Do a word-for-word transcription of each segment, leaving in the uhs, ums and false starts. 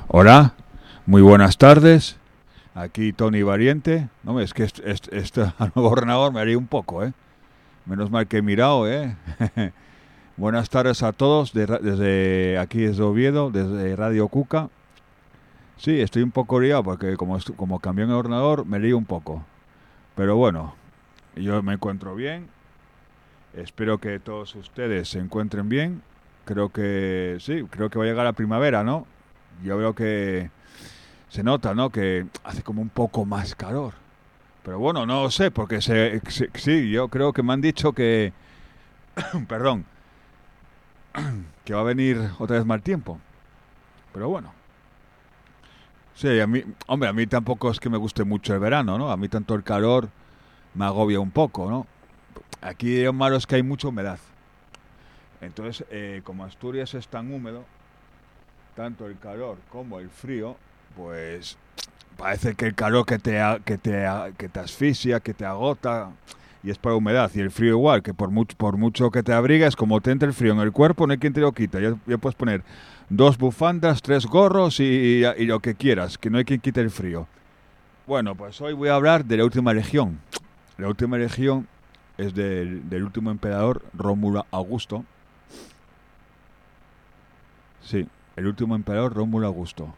Hola, muy buenas tardes. Aquí Tony Variente. No, es que este, este, este nuevo ordenador me haría un poco, ¿eh? Menos mal que he mirado, ¿eh? Buenas tardes a todos de, desde aquí desde Oviedo, desde Radio Cuca. Sí, estoy un poco liado porque como, como cambié el ordenador me lío un poco. Pero bueno, yo me encuentro bien. Espero que todos ustedes se encuentren bien. Creo que sí, creo que va a llegar la primavera, ¿no? Yo veo que se nota, ¿no? Que hace como un poco más calor. Pero bueno, no lo sé, porque se, se- sí, yo creo que me han dicho que, perdón, que va a venir otra vez mal tiempo. Pero bueno, sí, a mí, hombre, a mí tampoco es que me guste mucho el verano, ¿no? A mí tanto el calor me agobia un poco, ¿no? Aquí lo malo es que hay mucha humedad. Entonces, eh, como Asturias es tan húmedo, tanto el calor como el frío, pues parece que el calor que te, a- que te, a- que te asfixia, que te agota, y es por la humedad. Y el frío igual, que por mucho, por mucho que te abrigues, como te entra el frío en el cuerpo, no hay quien te lo quita. Ya, ya puedes poner dos bufandas, tres gorros y, y- y lo que quieras, que no hay quien quite el frío. Bueno, pues hoy voy a hablar de la última legión. La última legión es del, del último emperador, Rómulo Augusto. Sí, el último emperador, Rómulo Augusto.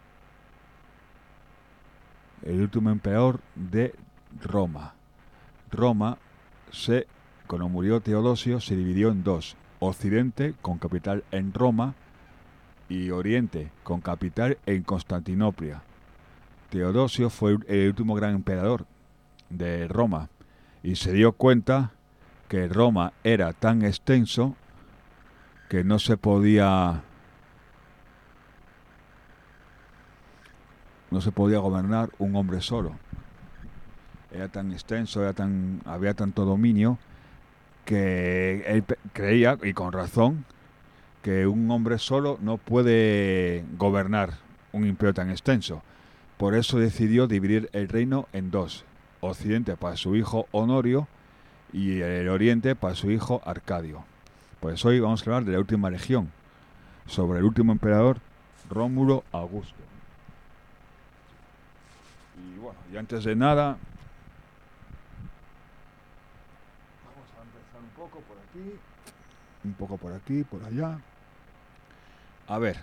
El último emperador de Roma. Roma se, cuando murió Teodosio, se dividió en dos: Occidente, con capital en Roma, y Oriente, con capital en Constantinopla. Teodosio fue el último gran emperador de Roma y se dio cuenta que Roma era tan extenso que no se podía no se podía gobernar un hombre solo. Era tan extenso, era tan, había tanto dominio que él creía, y con razón, que un hombre solo no puede gobernar un imperio tan extenso. Por eso decidió dividir el reino en dos: Occidente para su hijo Honorio y el Oriente para su hijo Arcadio. Pues hoy vamos a hablar de la última legión, sobre el último emperador, Rómulo Augusto. Y bueno, y antes de nada, vamos a empezar un poco por aquí, un poco por aquí, por allá. A ver,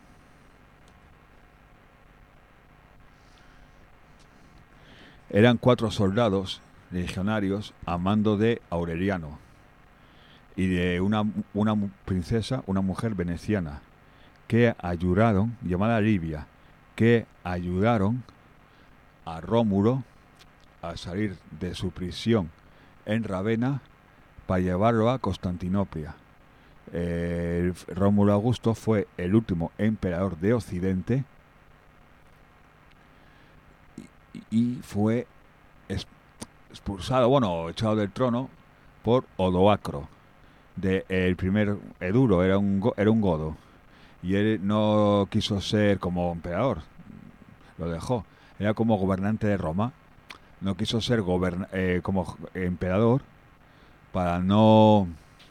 eran cuatro soldados legionarios a mando de Aureliano y de una, una princesa, una mujer veneciana, que ayudaron, llamada Livia, que ayudaron a Rómulo a salir de su prisión en Ravenna para llevarlo a Constantinopla. Eh, Rómulo Augusto fue el último emperador de Occidente y, y fue expulsado, bueno, echado del trono por Odoacro. De, el primer Eduro era un, era un godo y él no quiso ser como emperador, lo dejó. Era como gobernante de Roma, no quiso ser goberna, eh, como emperador para no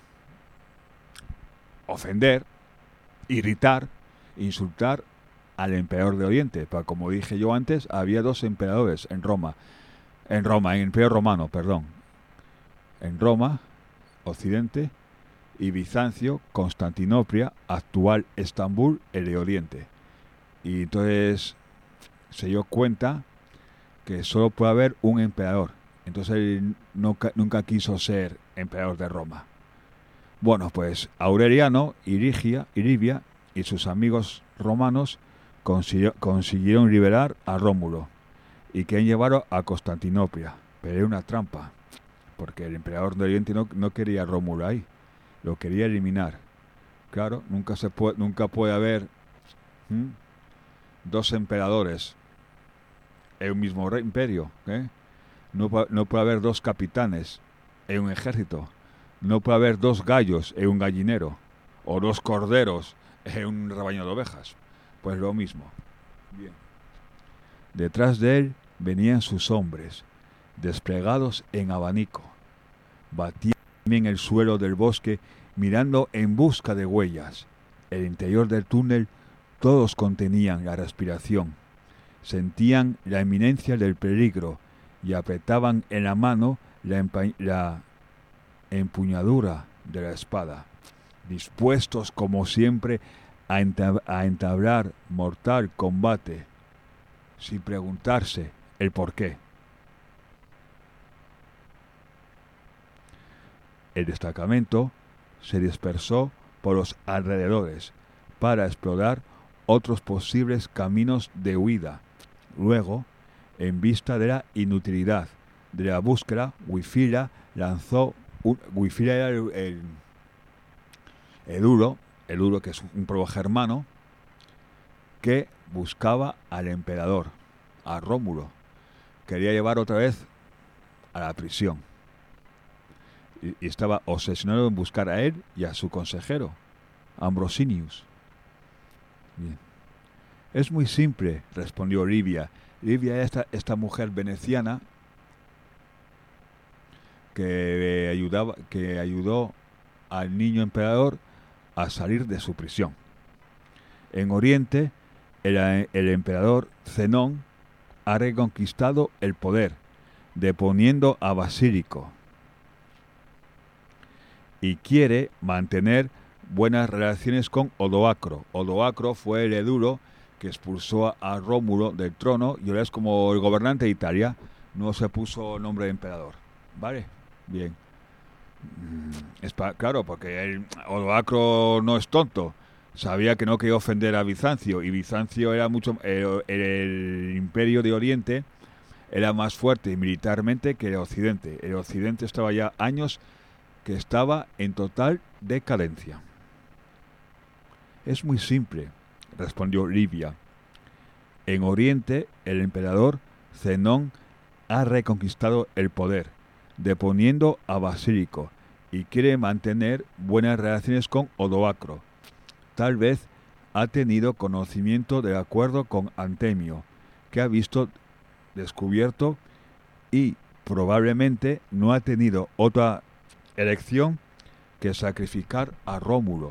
ofender, irritar, insultar al emperador de Oriente. Pero como dije yo antes, había dos emperadores en Roma, en Roma, en el Imperio Romano, perdón, en Roma, Occidente, y Bizancio, Constantinopla, actual Estambul, el de Oriente. Y entonces se dio cuenta que solo puede haber un emperador. Entonces él nunca, nunca quiso ser emperador de Roma. Bueno, pues Aureliano, Irigia, Iribia y sus amigos romanos consiguió, consiguieron liberar a Rómulo y que llevaron a Constantinopla. Pero era una trampa, porque el emperador de Oriente no, no quería a Rómulo ahí, lo quería eliminar. Claro, nunca, se puede, nunca puede haber ¿hmm? dos emperadores en un mismo rey, imperio. ¿eh? No, no puede haber dos capitanes en un ejército. No puede haber dos gallos en un gallinero. O dos corderos en un rebaño de ovejas. Pues lo mismo. Bien. Detrás de él venían sus hombres, desplegados en abanico. Batían en el suelo del bosque, mirando en busca de huellas. El interior del túnel Todos contenían la respiración, sentían la inminencia del peligro y apretaban en la mano la, empa- la empuñadura de la espada, dispuestos como siempre a, entab- a entablar mortal combate, sin preguntarse el por qué. El destacamento se dispersó por los alrededores para explorar otros posibles caminos de huida. Luego, en vista de la inutilidad de la búsqueda, Wulfila lanzó un, Wulfila era el, el, el duro, el duro que es un progermano que buscaba al emperador, a Rómulo. Quería llevar otra vez a la prisión. Y, y estaba obsesionado en buscar a él y a su consejero, Ambrosinius. Bien. Es muy simple, respondió Livia. Livia es esta, esta mujer veneciana que, ayudaba, que ayudó al niño emperador a salir de su prisión. En Oriente, el, el emperador Zenón ha reconquistado el poder, deponiendo a Basílico, y quiere mantener buenas relaciones con Odoacro. Odoacro fue el eduro que expulsó a Rómulo del trono y ahora es como el gobernante de Italia, no se puso nombre de emperador. ¿Vale? Bien. Es pa- claro, porque el Odoacro no es tonto. Sabía que no quería ofender a Bizancio y Bizancio era mucho... El, el imperio de Oriente era más fuerte militarmente que el Occidente. El Occidente estaba ya años que estaba en total decadencia. Es muy simple, respondió Livia. En Oriente, el emperador Zenón ha reconquistado el poder, deponiendo a Basílico, y quiere mantener buenas relaciones con Odoacro. Tal vez ha tenido conocimiento del acuerdo con Antemio, que ha visto descubierto, y probablemente no ha tenido otra elección que sacrificar a Rómulo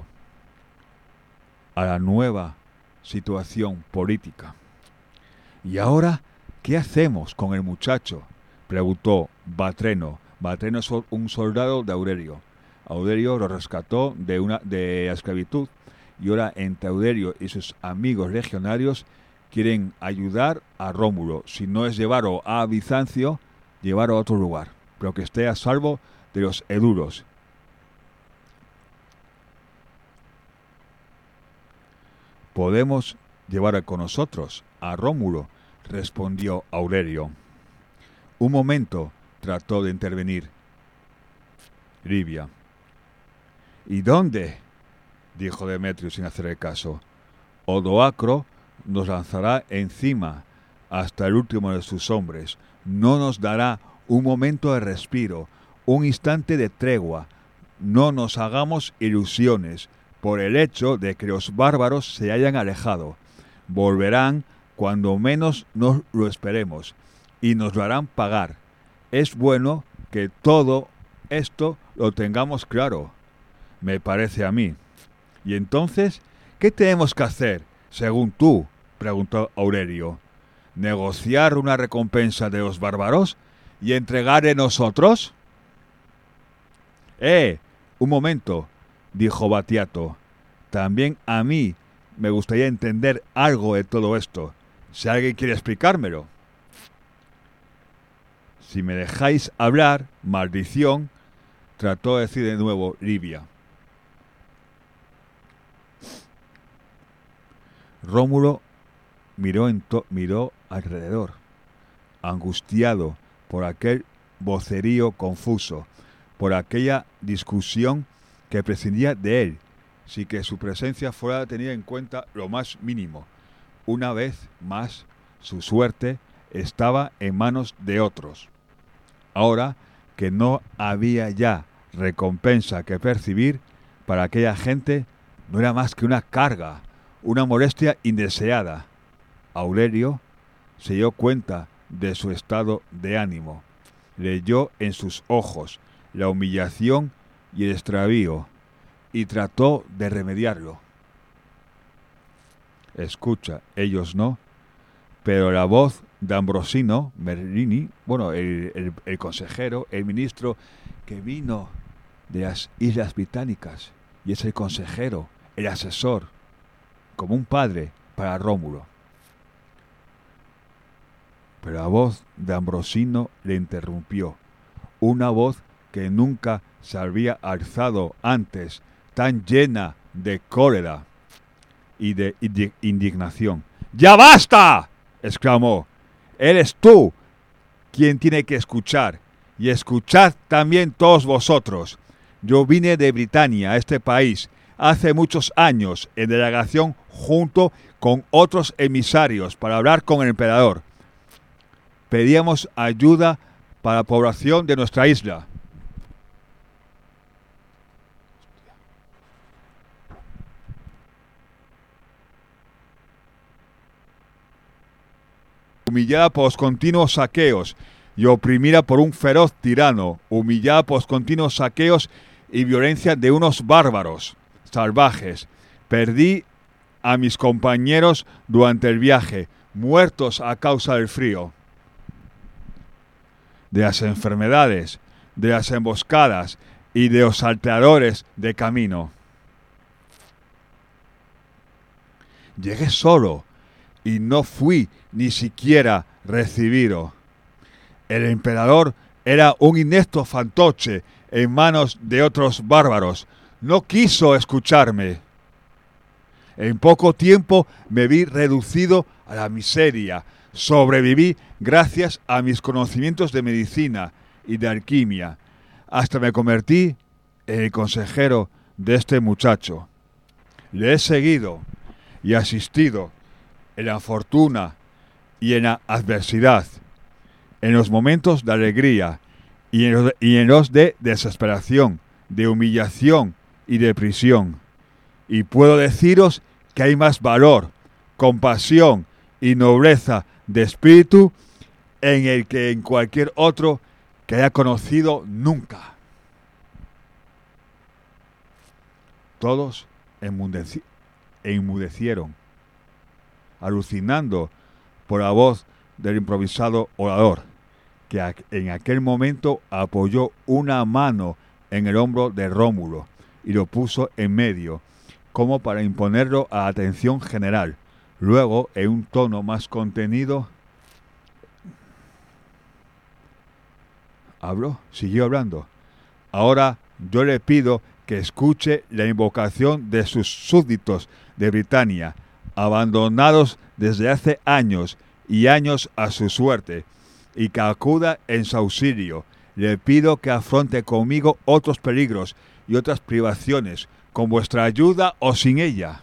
a la nueva situación política. ¿Y ahora qué hacemos con el muchacho?, preguntó Batreno. Batreno es un soldado de Aurelio. Aurelio lo rescató de una de la esclavitud y ahora entre Aurelio y sus amigos legionarios quieren ayudar a Rómulo. Si no es llevarlo a Bizancio, llevarlo a otro lugar, pero que esté a salvo de los eduros. Podemos llevar con nosotros a Rómulo, respondió Aurelio. Un momento, trató de intervenir Livia. ¿Y dónde?, dijo Demetrio sin hacerle caso. Odoacro nos lanzará encima hasta el último de sus hombres. No nos dará un momento de respiro, un instante de tregua. No nos hagamos ilusiones por el hecho de que los bárbaros se hayan alejado. Volverán cuando menos nos lo esperemos y nos lo harán pagar. Es bueno que todo esto lo tengamos claro, me parece a mí. ¿Y entonces qué tenemos que hacer, según tú?, preguntó Aurelio. ¿Negociar una recompensa de los bárbaros y entregarle nosotros? ¡Eh! Un momento, dijo Batiato. También a mí me gustaría entender algo de todo esto. Si alguien quiere explicármelo. Si me dejáis hablar, maldición, trató de decir de nuevo Livia. Rómulo miró, en to- miró alrededor, angustiado por aquel vocerío confuso, por aquella discusión que prescindía de él, sin que su presencia fuera tenida en cuenta lo más mínimo. Una vez más, su suerte estaba en manos de otros. Ahora que no había ya recompensa que percibir, para aquella gente no era más que una carga, una molestia indeseada. Aurelio se dio cuenta de su estado de ánimo. Leyó en sus ojos la humillación y el extravío y trató de remediarlo. escucha, ellos no, pero la voz de Ambrosino Merini, bueno, el, el, el consejero, el ministro que vino de las Islas Británicas, y es el consejero, el asesor, como un padre para Rómulo. Pero la voz de Ambrosino le interrumpió, una voz que nunca se había alzado antes, tan llena de cólera y de indignación. ¡Ya basta!, exclamó. Eres tú quien tiene que escuchar, y escuchad también todos vosotros. Yo vine de Britania a este país hace muchos años en delegación junto con otros emisarios para hablar con el emperador. Pedíamos ayuda para la población de nuestra isla. Humillada por los continuos saqueos y oprimida por un feroz tirano, humillada por los continuos saqueos y violencia de unos bárbaros salvajes. Perdí a mis compañeros durante el viaje, muertos a causa del frío, de las enfermedades, de las emboscadas y de los salteadores de camino. Llegué solo y no fui ni siquiera recibido. El emperador era un inepto fantoche en manos de otros bárbaros. No quiso escucharme. En poco tiempo me vi reducido a la miseria. Sobreviví gracias a mis conocimientos de medicina y de alquimia, hasta me convertí en el consejero de este muchacho. Le he seguido y asistido en la fortuna y en la adversidad, en los momentos de alegría y en los, y en los de desesperación, de humillación y de prisión. Y puedo deciros que hay más valor, compasión y nobleza de espíritu en el que en cualquier otro que haya conocido nunca. Todos enmudeci- enmudecieron, alucinando por la voz del improvisado orador, que en aquel momento apoyó una mano en el hombro de Rómulo y lo puso en medio, como para imponerlo a la atención general. Luego, en un tono más contenido, habló, siguió hablando. Ahora yo le pido que escuche la invocación de sus súbditos de Britania, abandonados desde hace años y años a su suerte, y que acuda en su auxilio. Le pido que afronte conmigo otros peligros y otras privaciones, con vuestra ayuda o sin ella.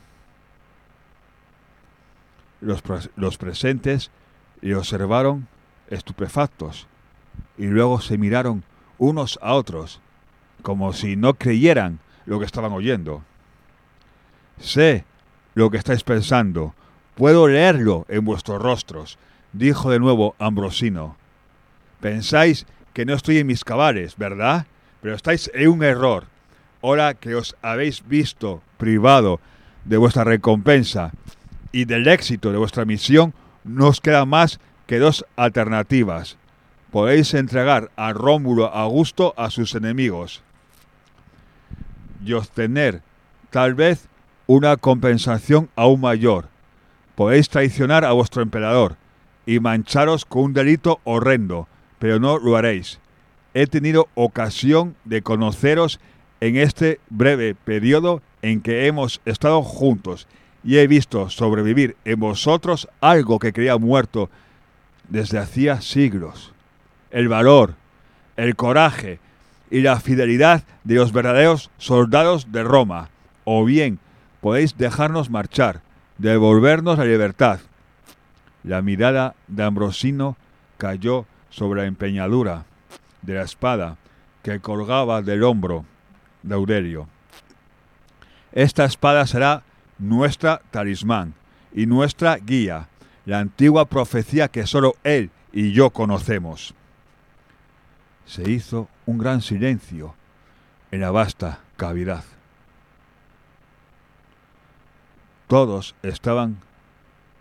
Los, pres- los presentes le observaron estupefactos y luego se miraron unos a otros, como si no creyeran lo que estaban oyendo. Sé lo que estáis pensando, puedo leerlo en vuestros rostros, dijo de nuevo Ambrosino. Pensáis que no estoy en mis cabales, ¿verdad? Pero estáis en un error. Ahora que os habéis visto privado de vuestra recompensa y del éxito de vuestra misión, no os queda más que dos alternativas. Podéis entregar a Rómulo Augusto a sus enemigos y obtener, tal vez, una compensación aún mayor. Podéis traicionar a vuestro emperador y mancharos con un delito horrendo, pero no lo haréis. He tenido ocasión de conoceros en este breve periodo en que hemos estado juntos y he visto sobrevivir en vosotros algo que creía muerto desde hacía siglos. El valor, el coraje y la fidelidad de los verdaderos soldados de Roma. O bien podéis dejarnos marchar, devolvernos la libertad. La mirada de Ambrosino cayó sobre la empeñadura de la espada que colgaba del hombro de Aurelio. Esta espada será nuestra talismán y nuestra guía, la antigua profecía que solo él y yo conocemos. Se hizo un gran silencio en la vasta cavidad. Todos estaban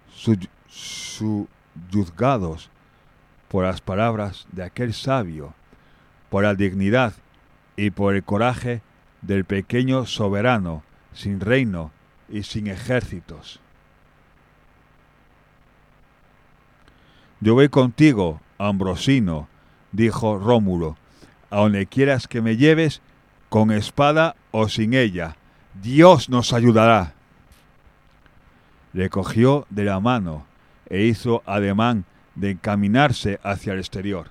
suyuzgados por las palabras de aquel sabio, por la dignidad y por el coraje del pequeño soberano, sin reino y sin ejércitos. Yo voy contigo, Ambrosino, dijo Rómulo, a donde quieras que me lleves, con espada o sin ella. Dios nos ayudará. Le cogió de la mano e hizo ademán de encaminarse hacia el exterior.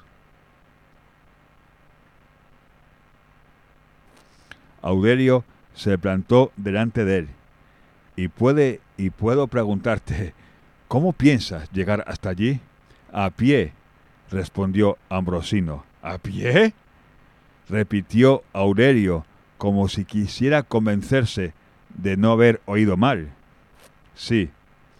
Aurelio se plantó delante de él. Y puede y puedo preguntarte, ¿cómo piensas llegar hasta allí? A pie, respondió Ambrosino. ¿A pie? Repitió Aurelio, como si quisiera convencerse de no haber oído mal. Sí.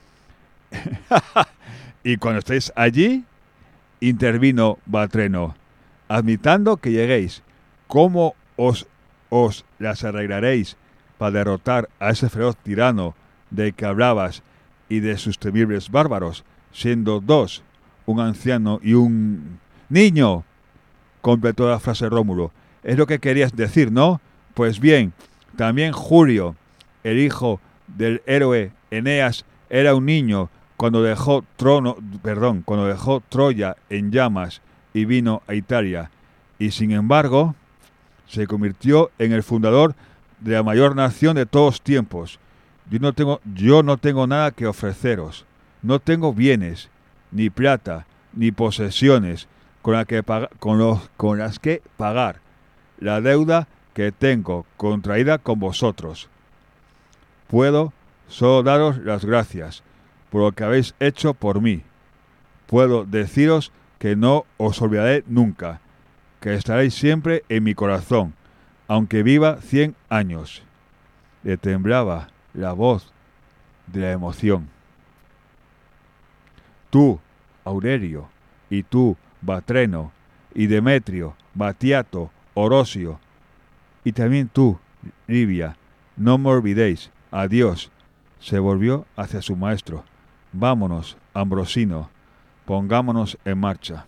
Y cuando estéis allí, intervino Batreno, admitando que lleguéis, ¿cómo os, os las arreglaréis para derrotar a ese feroz tirano del que hablabas y de sus temibles bárbaros, siendo dos, un anciano y un niño? Completó la frase Rómulo. Es lo que querías decir, ¿no? Pues bien, también Julio, el hijo del héroe Eneas, era un niño cuando dejó trono, perdón, cuando dejó Troya en llamas y vino a Italia, y sin embargo se convirtió en el fundador de la mayor nación de todos tiempos. Yo no tengo, yo no tengo nada que ofreceros, no tengo bienes, ni plata, ni posesiones con, la que paga, con, los, con las que pagar la deuda que tengo contraída con vosotros. Puedo solo daros las gracias por lo que habéis hecho por mí. Puedo deciros que no os olvidaré nunca, que estaréis siempre en mi corazón, aunque viva cien años. Le temblaba la voz de la emoción. Tú, Aurelio, y tú, Batreno, y Demetrio, Batiato, Orosio, y también tú, Livia, no me olvidéis. Adiós. Se volvió hacia su maestro. Vámonos, Ambrosino, pongámonos en marcha.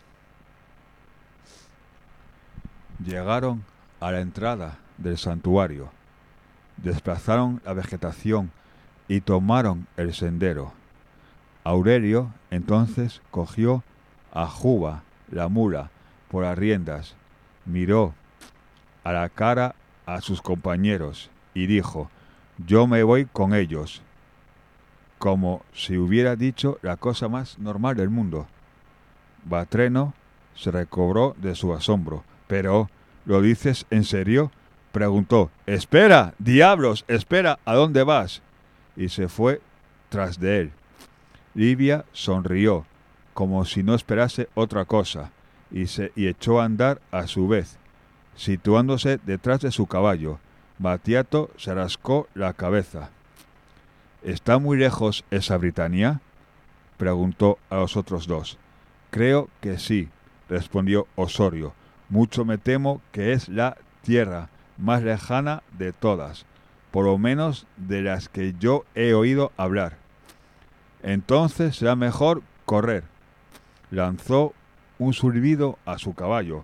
Llegaron a la entrada del santuario, desplazaron la vegetación y tomaron el sendero. Aurelio entonces cogió a Juba, la mula, por las riendas, miró a la cara a sus compañeros y dijo: yo me voy con ellos, como si hubiera dicho la cosa más normal del mundo. Batreno se recobró de su asombro. ¿Pero lo dices en serio?, preguntó. Espera, diablos, espera, ¿a dónde vas? Y se fue tras de él. Livia sonrió, como si no esperase otra cosa, y, se, y echó a andar a su vez, situándose detrás de su caballo. Batiato se rascó la cabeza. ¿Está muy lejos esa Britania?, preguntó a los otros dos. Creo que sí, respondió Osorio. Mucho me temo que es la tierra más lejana de todas, por lo menos de las que yo he oído hablar. Entonces será mejor correr. Lanzó un silbido a su caballo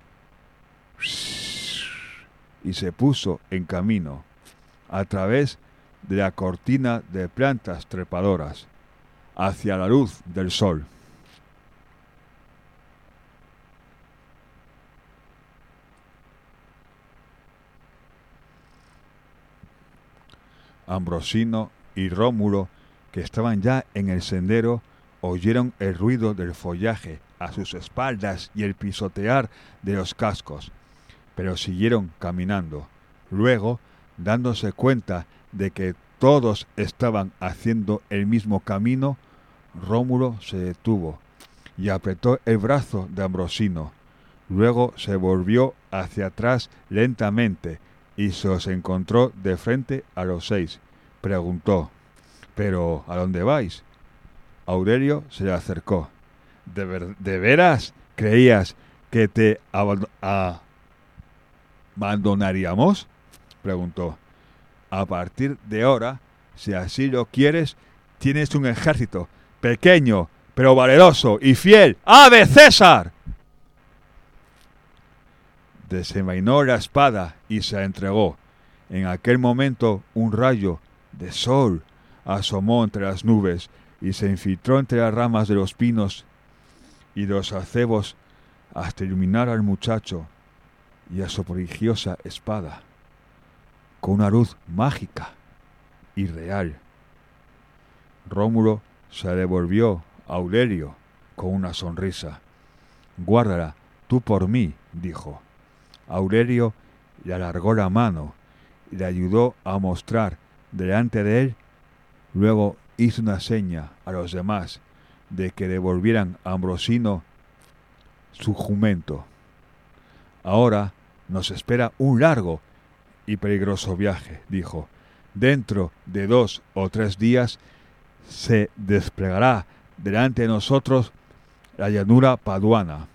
y se puso en camino a través de la cortina de plantas trepadoras hacia la luz del sol. Ambrosino y Rómulo, que estaban ya en el sendero, oyeron el ruido del follaje a sus espaldas y el pisotear de los cascos, pero siguieron caminando. Luego, dándose cuenta de que todos estaban haciendo el mismo camino, Rómulo se detuvo y apretó el brazo de Ambrosino. Luego se volvió hacia atrás lentamente y se los encontró de frente a los seis. Preguntó: ¿pero a dónde vais? Aurelio se le acercó. ¿De, ver, ¿de veras creías que te aband- a- abandonaríamos? Preguntó. A partir de ahora, si así lo quieres, tienes un ejército, pequeño, pero valeroso y fiel. ¡Ave César! Desenvainó la espada y se entregó. En aquel momento un rayo de sol asomó entre las nubes y se infiltró entre las ramas de los pinos y de los acebos hasta iluminar al muchacho y a su prodigiosa espada con una luz mágica y real. Rómulo se devolvió a Aurelio con una sonrisa. «Guárdala tú por mí», dijo. Aurelio le alargó la mano y le ayudó a mostrar delante de él. Luego hizo una seña a los demás de que devolvieran a Ambrosino su jumento. «Ahora nos espera un largo y peligroso viaje», dijo. «Dentro de dos o tres días se desplegará delante de nosotros la llanura paduana,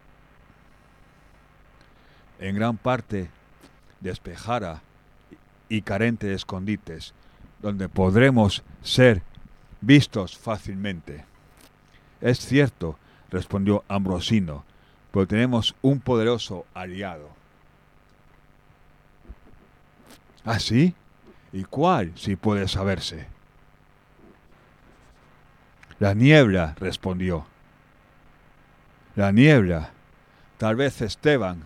en gran parte despejada y carente de escondites, donde podremos ser vistos fácilmente». «Es cierto», respondió Ambrosino, «pero tenemos un poderoso aliado». «¿Ah, sí? ¿Y cuál, si puede saberse?» «La niebla», respondió. «La niebla. Tal vez Esteban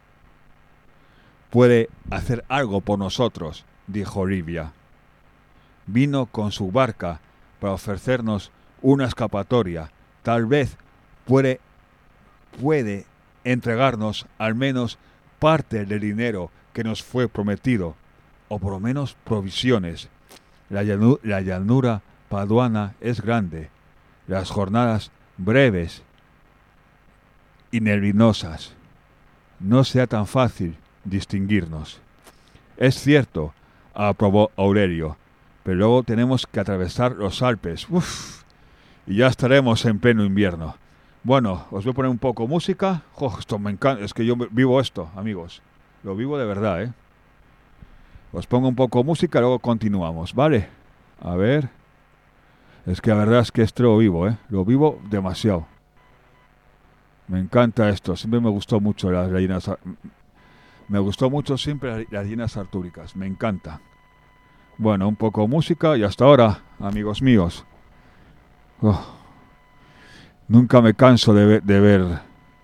puede hacer algo por nosotros», dijo Livia. «Vino con su barca para ofrecernos una escapatoria. Tal vez puede, puede entregarnos al menos parte del dinero que nos fue prometido, o por lo menos provisiones. La, llanu- la llanura paduana es grande, las jornadas breves y nerviosas. No sea tan fácil distinguirnos». «Es cierto», aprobó Aurelio, «pero luego tenemos que atravesar los Alpes. Uf, y ya estaremos en pleno invierno. Bueno, os voy a poner un poco de música. Oh, esto me encanta, es que yo vivo esto, amigos. Lo vivo de verdad, ¿eh? Os pongo un poco de música y luego continuamos, ¿vale? A ver. Es que la verdad es que esto lo vivo, ¿eh? Lo vivo demasiado. Me encanta esto. Siempre me gustó mucho las gallinas. Me gustó mucho siempre las gallinas artúricas. Me encanta. Bueno, un poco de música y hasta ahora, amigos míos. Oh. Nunca me canso de ver, de ver.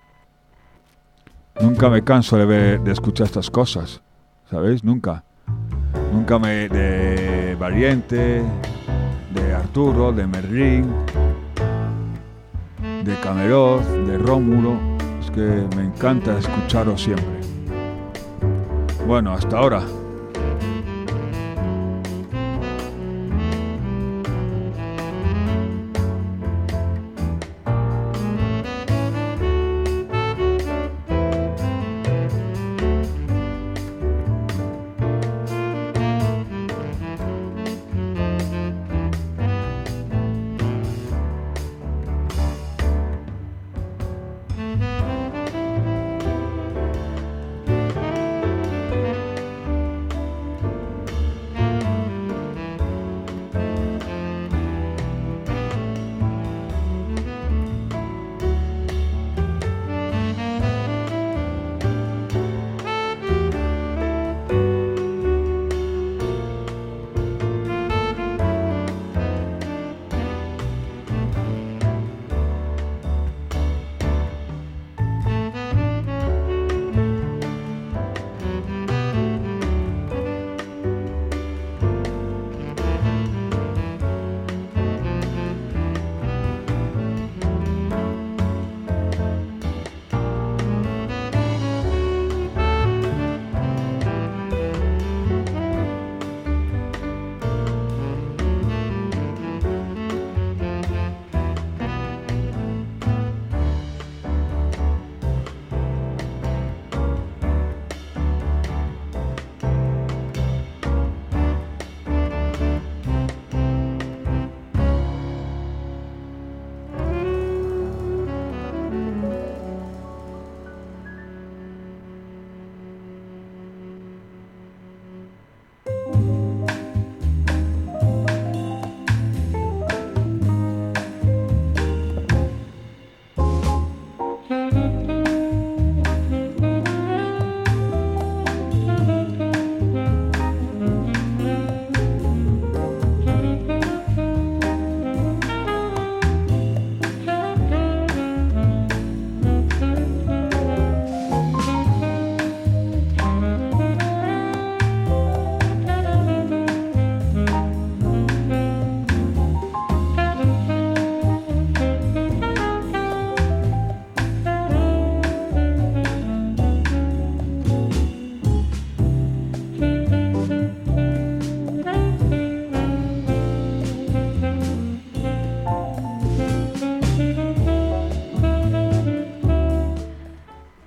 Nunca me canso de ver, de escuchar estas cosas. ¿Sabéis? Nunca. Nunca me... De Valiente, de Arturo, de Merlín, de Camelot, de Rómulo. Es que me encanta escucharos siempre. Bueno, hasta ahora.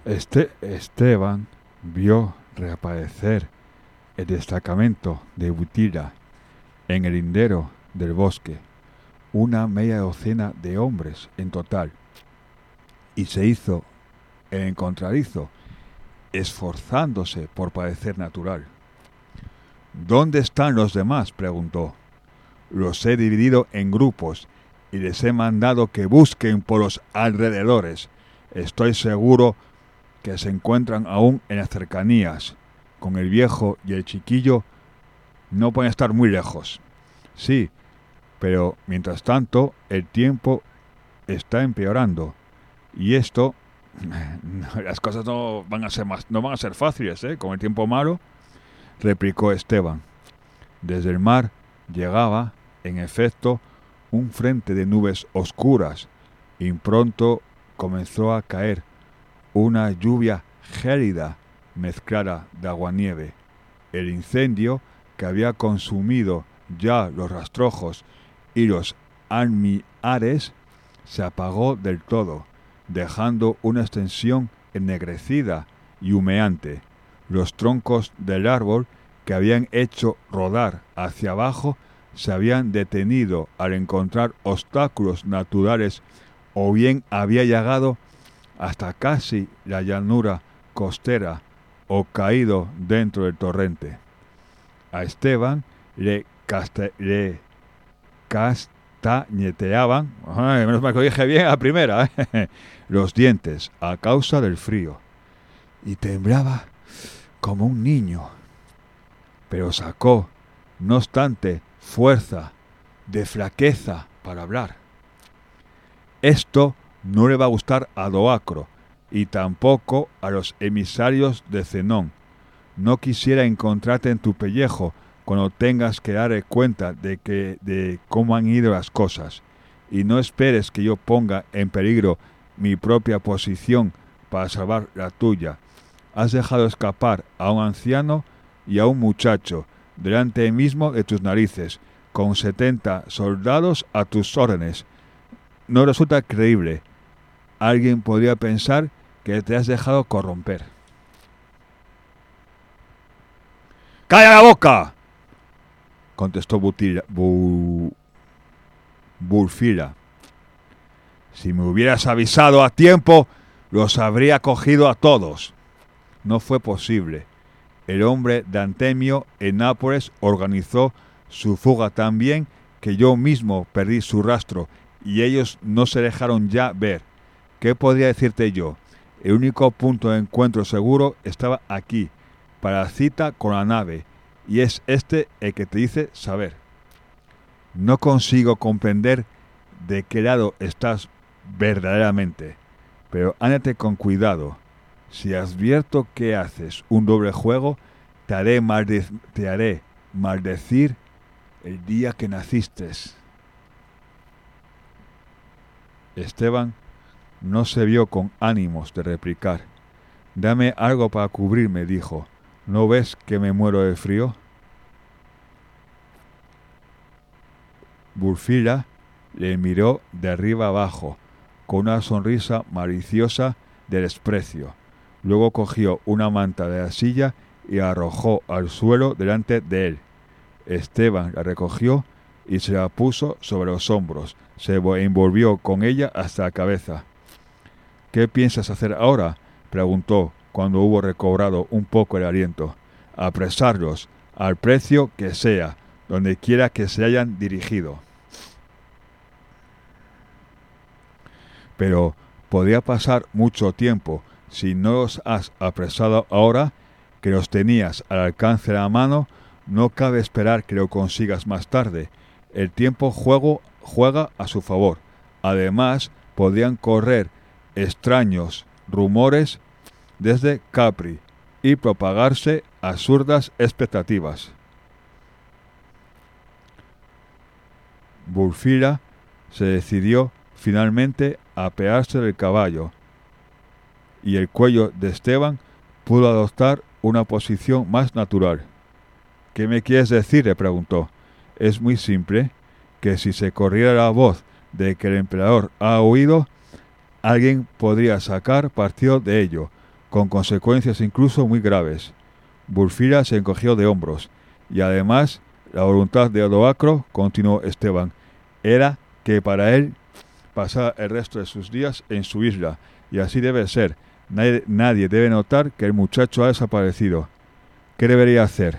Este Esteban vio reaparecer el destacamento de Butira en el lindero del bosque, una media docena de hombres en total, y se hizo el encontradizo, esforzándose por parecer natural. ¿Dónde están los demás?, preguntó. Los he dividido en grupos y les he mandado que busquen por los alrededores. Estoy seguro que se encuentran aún en las cercanías. Con el viejo y el chiquillo no pueden estar muy lejos. Sí, pero mientras tanto el tiempo está empeorando y esto, las cosas no van a ser más, no van a ser fáciles, ¿eh? Con el tiempo malo, replicó Esteban. Desde el mar llegaba, en efecto, un frente de nubes oscuras y pronto comenzó a caer una lluvia gélida mezclada de aguanieve. El incendio que había consumido ya los rastrojos y los almiares se apagó del todo, dejando una extensión ennegrecida y humeante. Los troncos del árbol que habían hecho rodar hacia abajo se habían detenido al encontrar obstáculos naturales o bien había llegado hasta casi la llanura costera o caído dentro del torrente. A Esteban le, caste, le castañeteaban, ay, menos mal que lo dije bien a primera, ¿eh? los dientes a causa del frío y temblaba como un niño, pero sacó, no obstante, fuerza de flaqueza para hablar. Esto no le va a gustar a Doacro y tampoco a los emisarios de Zenón. No quisiera encontrarte en tu pellejo cuando tengas que dar cuenta de que de cómo han ido las cosas, y no esperes que yo ponga en peligro mi propia posición para salvar la tuya. Has dejado escapar a un anciano y a un muchacho delante mismo de tus narices, con setenta soldados a tus órdenes. No resulta creíble. Alguien podría pensar que te has dejado corromper. ¡Calla la boca!, contestó Butira, Bu, Bulfira. Si me hubieras avisado a tiempo, los habría cogido a todos. No fue posible. El hombre de Antemio en Nápoles organizó su fuga tan bien que yo mismo perdí su rastro y ellos no se dejaron ya ver. ¿Qué podría decirte yo? El único punto de encuentro seguro estaba aquí, para la cita con la nave, y es este el que te dice saber. No consigo comprender de qué lado estás verdaderamente, pero ándate con cuidado. Si advierto que haces un doble juego, te haré, malde- te haré maldecir el día que naciste. Esteban no se vio con ánimos de replicar. Dame algo para cubrirme, dijo. ¿No ves que me muero de frío? Bulfira le miró de arriba abajo, con una sonrisa maliciosa de desprecio. Luego cogió una manta de la silla y la arrojó al suelo delante de él. Esteban la recogió y se la puso sobre los hombros. Se envolvió con ella hasta la cabeza. ¿Qué piensas hacer ahora?, preguntó cuando hubo recobrado un poco el aliento. Apresarlos, al precio que sea, donde quiera que se hayan dirigido. Pero podría pasar mucho tiempo si no los has apresado ahora, que los tenías al alcance de la mano. No cabe esperar que lo consigas más tarde. El tiempo juego, juega a su favor. Además, podrían correr extraños rumores desde Capri y propagarse absurdas expectativas. Bulfira se decidió finalmente a apearse del caballo y el cuello de Esteban pudo adoptar una posición más natural. ¿Qué me quieres decir?, le preguntó. Es muy simple, que si se corriera la voz de que el emperador ha huido, alguien podría sacar partido de ello. con consecuencias incluso muy graves. Wulfira se encogió de hombros, y además la voluntad de Odoacro, continuó Esteban, era que para él pasara el resto de sus días en su isla, y así debe ser. Nadie, nadie debe notar que el muchacho ha desaparecido. ¿Qué debería hacer?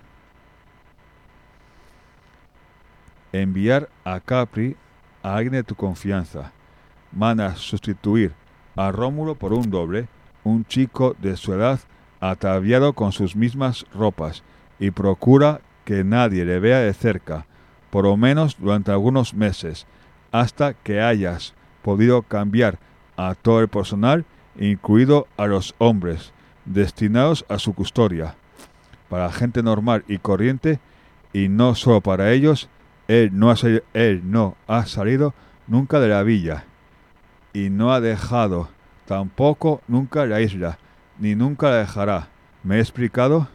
Enviar a Capri a alguien de tu confianza. Manda sustituir a Rómulo por un doble, un chico de su edad ataviado con sus mismas ropas, y procura que nadie le vea de cerca, por lo menos durante algunos meses, hasta que hayas podido cambiar a todo el personal, incluido a los hombres destinados a su custodia. Para gente normal y corriente, y no solo para ellos, él no ha salido, él no ha salido nunca de la villa, y no ha dejado tampoco nunca la isla, ni nunca la dejará. ¿Me he explicado?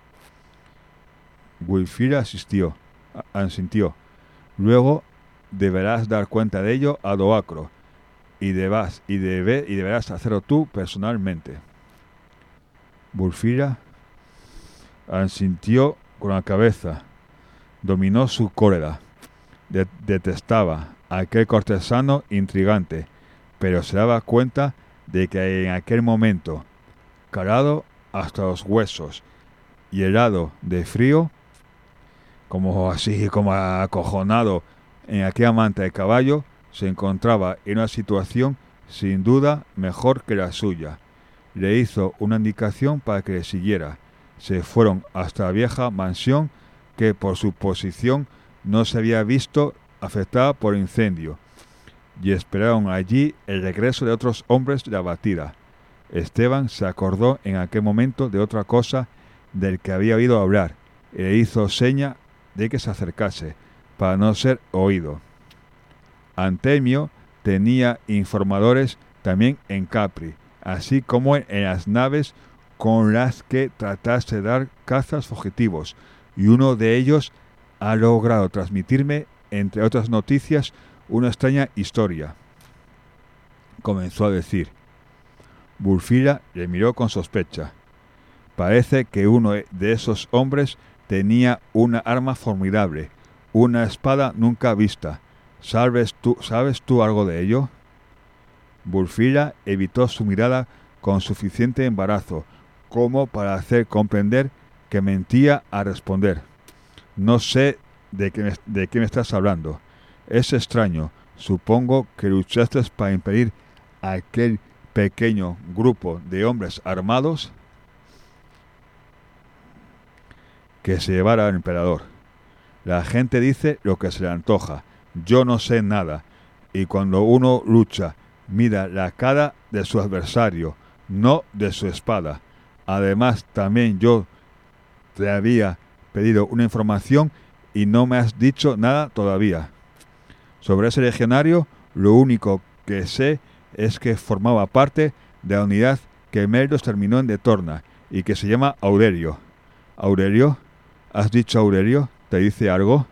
Wulfira asistió, asintió. Luego deberás dar cuenta de ello a Odoacro, y debas, y debe, y deberás hacerlo tú personalmente. Wulfira asintió con la cabeza. Dominó su cólera. De- detestaba a aquel cortesano intrigante, pero se daba cuenta de que en aquel momento, calado hasta los huesos y helado de frío, como así, como acojonado en aquella manta de caballo, se encontraba en una situación sin duda mejor que la suya. Le hizo una indicación para que le siguiera. Se fueron hasta la vieja mansión que por su posición no se había visto afectada por incendio, y esperaron allí el regreso de otros hombres de la batida. Esteban se acordó en aquel momento de otra cosa del que había oído hablar, y le hizo seña de que se acercase, para no ser oído. Antemio tenía informadores también en Capri, así como en, en las naves con las que tratase de dar cazas fugitivos, y uno de ellos ha logrado transmitirme, entre otras noticias, una extraña historia. Comenzó a decir. Wulfira le miró con sospecha. Parece que uno de esos hombres tenía una arma formidable, una espada nunca vista. ¿Sabes tú, ¿sabes tú algo de ello? Wulfira evitó su mirada con suficiente embarazo como para hacer comprender que mentía al responder. No sé de qué me, de qué me estás hablando. Es extraño. Supongo que luchaste para impedir a aquel pequeño grupo de hombres armados que se llevara al emperador. La gente dice lo que se le antoja. Yo no sé nada. Y cuando uno lucha, mira la cara de su adversario, no de su espada. Además, también yo te había pedido una información y no me has dicho nada todavía. Sobre ese legionario, lo único que sé es que formaba parte de la unidad que Meldos terminó en Detorna y que se llama Aurelio. ¿Aurelio? ¿Has dicho Aurelio? ¿Te dice algo?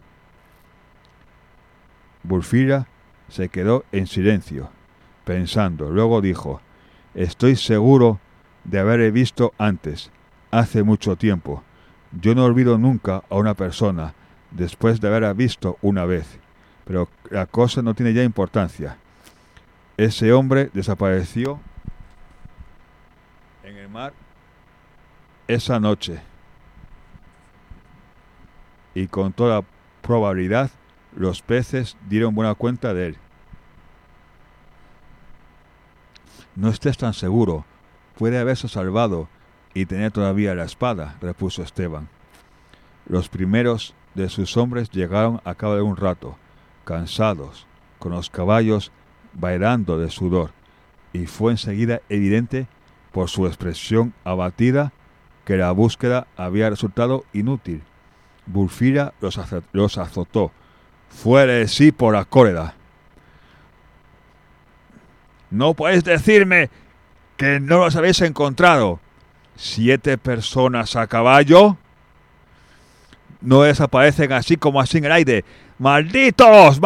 Wulfira se quedó en silencio, pensando. Luego dijo: estoy seguro de haberle visto antes, hace mucho tiempo. Yo no olvido nunca a una persona después de haberla visto una vez, pero la cosa no tiene ya importancia. Ese hombre desapareció en el mar esa noche, y con toda probabilidad los peces dieron buena cuenta de él. No estés tan seguro. Puede haberse salvado y tener todavía la espada, repuso Esteban. Los primeros de sus hombres llegaron a cabo de un rato, cansados, con los caballos bailando de sudor, y fue enseguida evidente por su expresión abatida que la búsqueda había resultado inútil. Wulfira los, az- los azotó. Fuera de sí por la cólera. No podéis decirme que no los habéis encontrado. Siete personas a caballo no desaparecen así como así en el aire. ¡Malditos!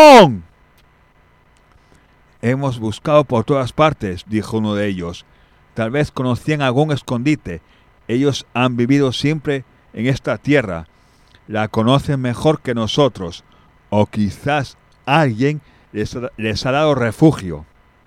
¡Maldición! Hemos buscado por todas partes, dijo uno de ellos. Tal vez conocían algún escondite. Ellos han vivido siempre en esta tierra. La conocen mejor que nosotros. O quizás alguien les ha, les ha dado refugio.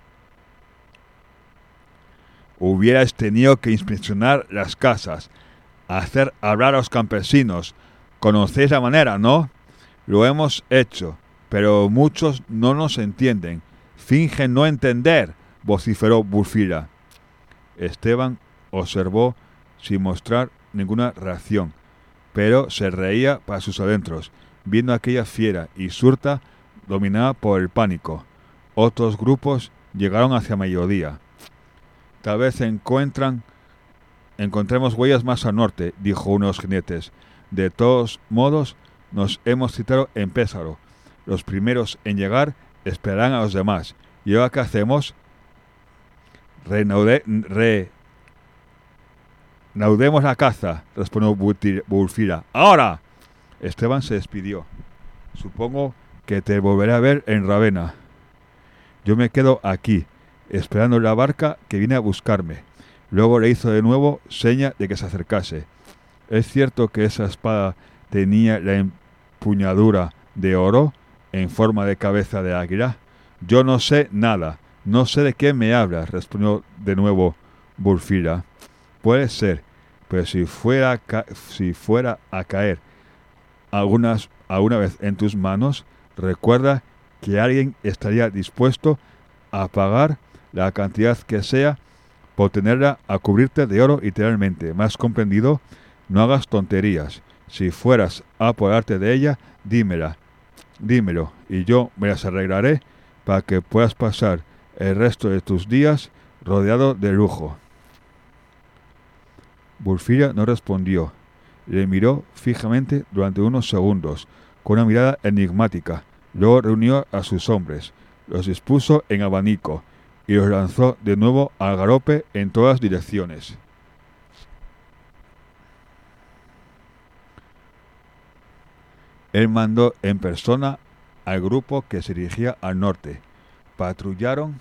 Hubierais tenido que inspeccionar las casas, hacer hablar a los campesinos. Conocéis la manera, ¿no? Lo hemos hecho, pero muchos no nos entienden. Fingen no entender, vociferó Wulfira. Esteban observó sin mostrar ninguna reacción, pero se reía para sus adentros, viendo aquella fiera y surta dominada por el pánico. Otros grupos llegaron hacia mediodía. Tal vez encuentran, encontremos huellas más al norte, dijo uno de los jinetes. De todos modos, nos hemos citado en Pésaro. Los primeros en llegar esperarán a los demás. ¿Y ahora qué hacemos? Renaude, re, reanudemos la caza, respondió Wulfira. ¡Ahora! Esteban se despidió. Supongo que te volveré a ver en Ravenna. Yo me quedo aquí, esperando la barca que viene a buscarme. Luego le hizo de nuevo seña de que se acercase. ¿Es cierto que esa espada tenía la empuñadura de oro en forma de cabeza de águila? Yo no sé nada. No sé de qué me hablas, respondió de nuevo Wulfira. Puede ser, pero si fuera, ca- si fuera a caer algunas, alguna vez en tus manos, recuerda que alguien estaría dispuesto a pagar la cantidad que sea por tenerla a cubrirte de oro literalmente. ¿Me has comprendido? No hagas tonterías. Si fueras a apoderarte de ella, dímela, dímelo, y yo me las arreglaré para que puedas pasar el resto de tus días rodeado de lujo. Wulfira no respondió. Le miró fijamente durante unos segundos, con una mirada enigmática. Luego reunió a sus hombres, los dispuso en abanico y los lanzó de nuevo al galope en todas direcciones. Él mandó en persona al grupo que se dirigía al norte. Patrullaron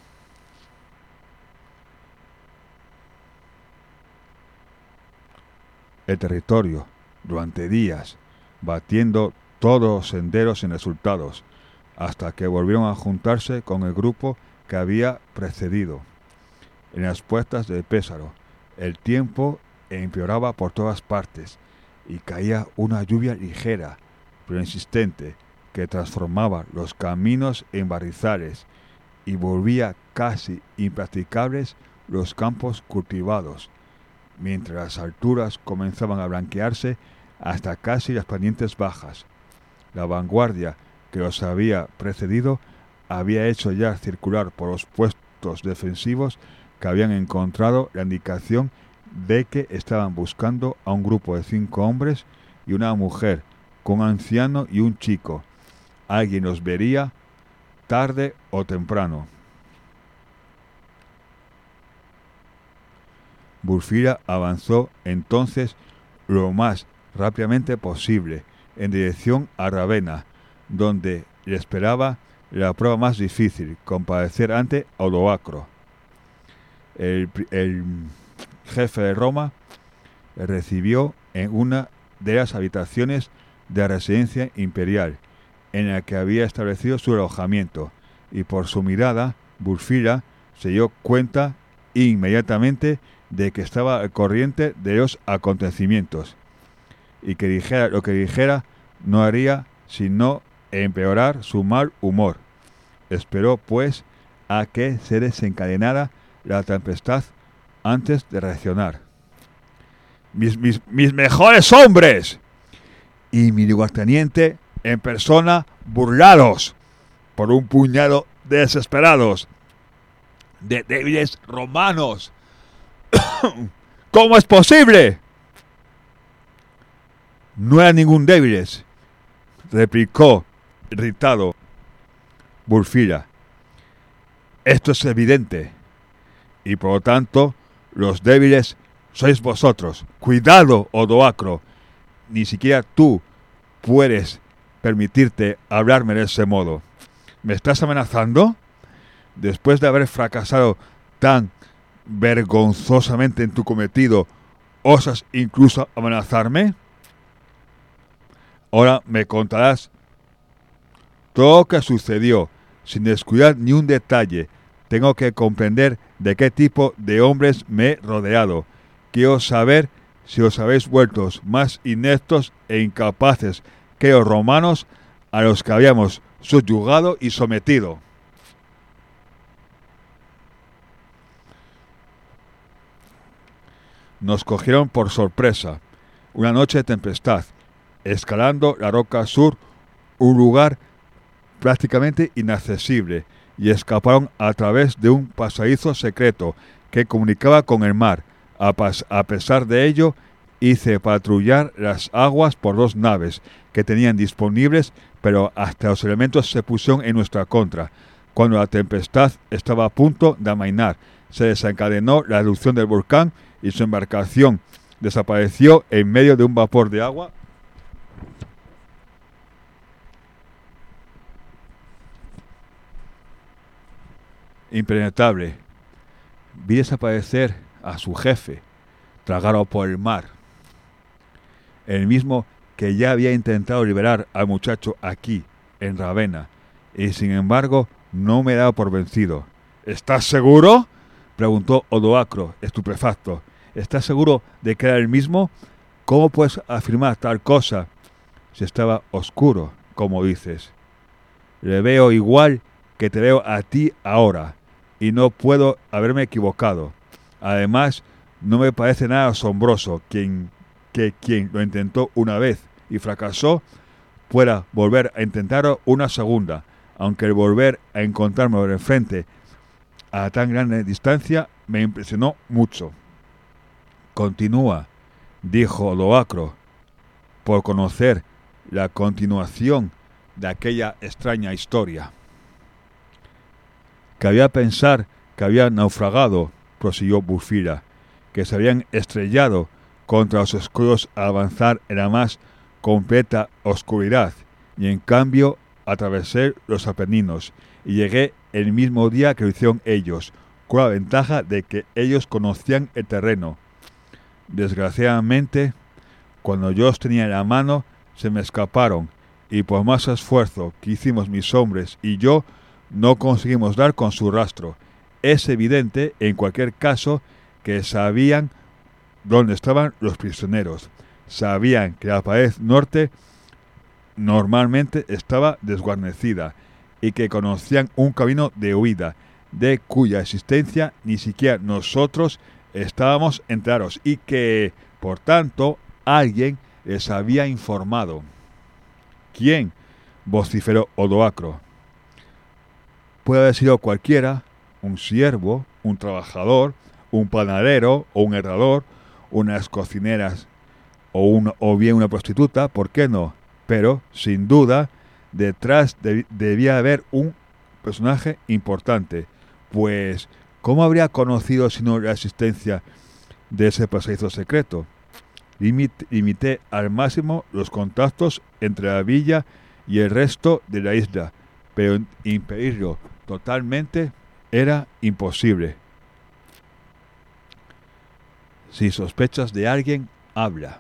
el territorio durante días, batiendo todos los senderos sin resultados, hasta que volvieron a juntarse con el grupo que había precedido. En las puertas de Pésaro, el tiempo empeoraba por todas partes y caía una lluvia ligera, pero insistente, que transformaba los caminos en barrizales y volvía casi impracticables los campos cultivados, mientras las alturas comenzaban a blanquearse hasta casi las pendientes bajas. La vanguardia que los había precedido había hecho ya circular por los puestos defensivos que habían encontrado la indicación de que estaban buscando a un grupo de cinco hombres y una mujer, con un anciano y un chico. Alguien los vería tarde o temprano. Wulfira avanzó entonces lo más rápidamente posible en dirección a Ravenna, donde le esperaba la prueba más difícil, comparecer ante Odoacro. El, el jefe de Roma le recibió en una de las habitaciones de la residencia imperial, en la que había establecido su alojamiento, y por su mirada, Wulfira se dio cuenta inmediatamente de que estaba al corriente de los acontecimientos, y que dijera lo que dijera no haría sino empeorar su mal humor. Esperó, pues, a que se desencadenara la tempestad antes de reaccionar. Mis, mis, mis mejores hombres y mi lugarteniente en persona burlados por un puñado de desesperados, de débiles romanos. ¿Cómo es posible? No eran ningún débiles, replicó irritado Wulfira. Esto es evidente, y por lo tanto los débiles sois vosotros. Cuidado, Odoacro, ni siquiera tú puedes permitirte hablarme de ese modo. ¿Me estás amenazando? Después de haber fracasado tan vergonzosamente en tu cometido, osas incluso amenazarme? Ahora me contarás todo lo que sucedió, sin descuidar ni un detalle. Tengo que comprender de qué tipo de hombres me he rodeado. Quiero saber si os habéis vuelto más ineptos e incapaces que los romanos, a los que habíamos subyugado y sometido. Nos cogieron por sorpresa, una noche de tempestad, escalando la roca sur, un lugar prácticamente inaccesible, y escaparon a través de un pasadizo secreto que comunicaba con el mar. A, pas- a pesar de ello, hice patrullar las aguas por dos naves que tenían disponibles, pero hasta los elementos se pusieron en nuestra contra. Cuando la tempestad estaba a punto de amainar, se desencadenó la erupción del volcán y su embarcación desapareció en medio de un vapor de agua impenetrable. Vi desaparecer a su jefe, tragado por el mar, el mismo que ya había intentado liberar al muchacho aquí, en Ravenna, y sin embargo no me he dado por vencido. ¿Estás seguro?, preguntó Odoacro, estupefacto. ¿Estás seguro de que era el mismo? ¿Cómo puedes afirmar tal cosa si estaba oscuro, como dices? Le veo igual que te veo a ti ahora, y no puedo haberme equivocado. Además, no me parece nada asombroso quien, que quien lo intentó una vez y fracasó pueda volver a intentarlo una segunda, aunque el volver a encontrarme de frente a tan grande distancia me impresionó mucho. Continúa, dijo Odoacro, por conocer la continuación de aquella extraña historia. Cabía pensar que había naufragado, prosiguió Bufira, que se habían estrellado contra los escudos al avanzar en la más completa oscuridad, y en cambio atravesé los Apeninos y llegué el mismo día que lo hicieron ellos, con la ventaja de que ellos conocían el terreno. Desgraciadamente, cuando yo os tenía en la mano, se me escaparon, y por más esfuerzo que hicimos mis hombres y yo, no conseguimos dar con su rastro. Es evidente, en cualquier caso, que sabían dónde estaban los prisioneros. Sabían que la pared norte normalmente estaba desguarnecida y que conocían un camino de huida, de cuya existencia ni siquiera nosotros estábamos enterados y que, por tanto, alguien les había informado. ¿Quién?, vociferó Odoacro. Puede haber sido cualquiera, un siervo, un trabajador, un panadero o un herrador, unas cocineras o, un, o bien una prostituta, ¿por qué no? Pero, sin duda, detrás de, debía haber un personaje importante, pues ¿cómo habría conocido sino la existencia de ese pasadizo secreto? Limit, limité al máximo los contactos entre la villa y el resto de la isla, pero impedirlo totalmente era imposible. Si sospechas de alguien, habla.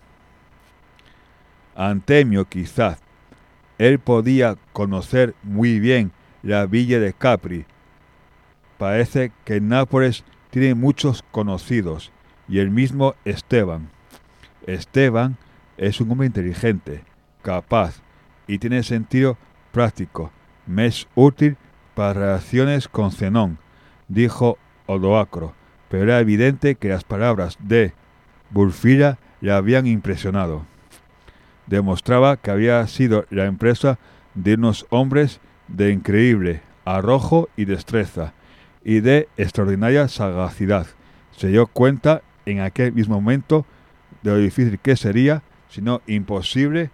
Antemio, quizás. Él podía conocer muy bien la villa de Capri. Parece que en Nápoles tiene muchos conocidos, y el mismo Esteban. Esteban es un hombre inteligente, capaz, y tiene sentido práctico. Me es útil para relaciones con Zenón, dijo Odoacro, pero era evidente que las palabras de Bufira le habían impresionado. Demostraba que había sido la empresa de unos hombres de increíble arrojo y destreza, y de extraordinaria sagacidad. Se dio cuenta en aquel mismo momento de lo difícil que sería, si no imposible,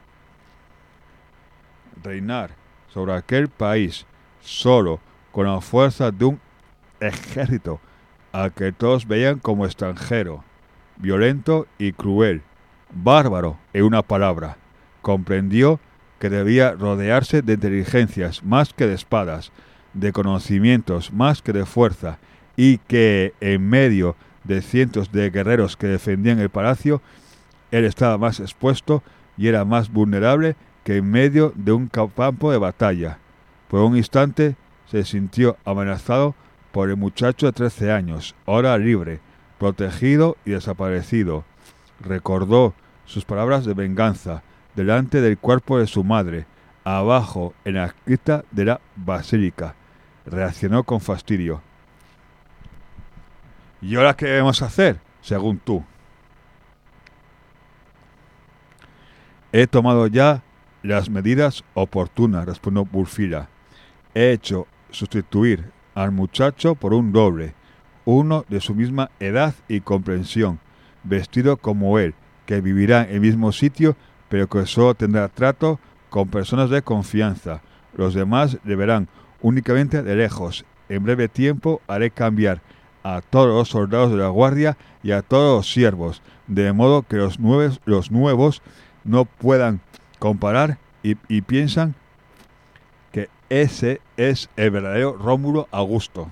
reinar sobre aquel país solo con la fuerza de un ejército al que todos veían como extranjero, violento y cruel, bárbaro en una palabra. Comprendió que debía rodearse de inteligencias más que de espadas, de conocimientos más que de fuerza, y que en medio de cientos de guerreros que defendían el palacio, él estaba más expuesto y era más vulnerable que en medio de un campo de batalla. Por un instante se sintió amenazado por el muchacho de trece años, ahora libre, protegido y desaparecido. Recordó sus palabras de venganza delante del cuerpo de su madre, abajo en la cripta de la basílica. Reaccionó con fastidio. ¿Y ahora qué debemos hacer, según tú? He tomado ya las medidas oportunas, respondió Wulfira. He hecho sustituir al muchacho por un doble, uno de su misma edad y comprensión, vestido como él, que vivirá en el mismo sitio, pero que solo tendrá trato con personas de confianza. Los demás le verán únicamente de lejos. En breve tiempo haré cambiar a todos los soldados de la guardia y a todos los siervos, de modo que los nuevos, los nuevos no puedan comparar y, y piensan que ese es el verdadero Rómulo Augusto.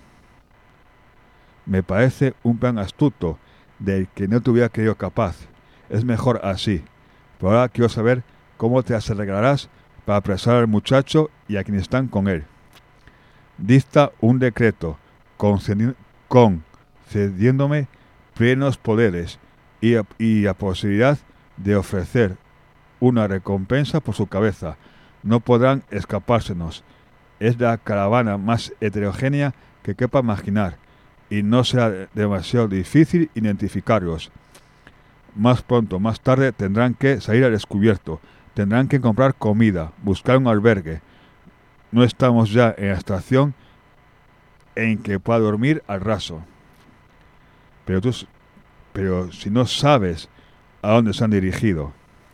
Me parece un plan astuto del que no te hubiera creído capaz. Es mejor así. Pero ahora quiero saber cómo te arreglarás para apresar al muchacho y a quienes están con él. Dicta un decreto concedi- concediéndome plenos poderes y, y la posibilidad de ofrecer una recompensa por su cabeza. No podrán escapársenos. Es la caravana más heterogénea que quepa imaginar, y no será demasiado difícil identificarlos. Más pronto, más tarde, tendrán que salir al descubierto, tendrán que comprar comida, buscar un albergue. No estamos ya en la estación en que pueda dormir al raso. Pero tú, pero si no sabes a dónde se han dirigido.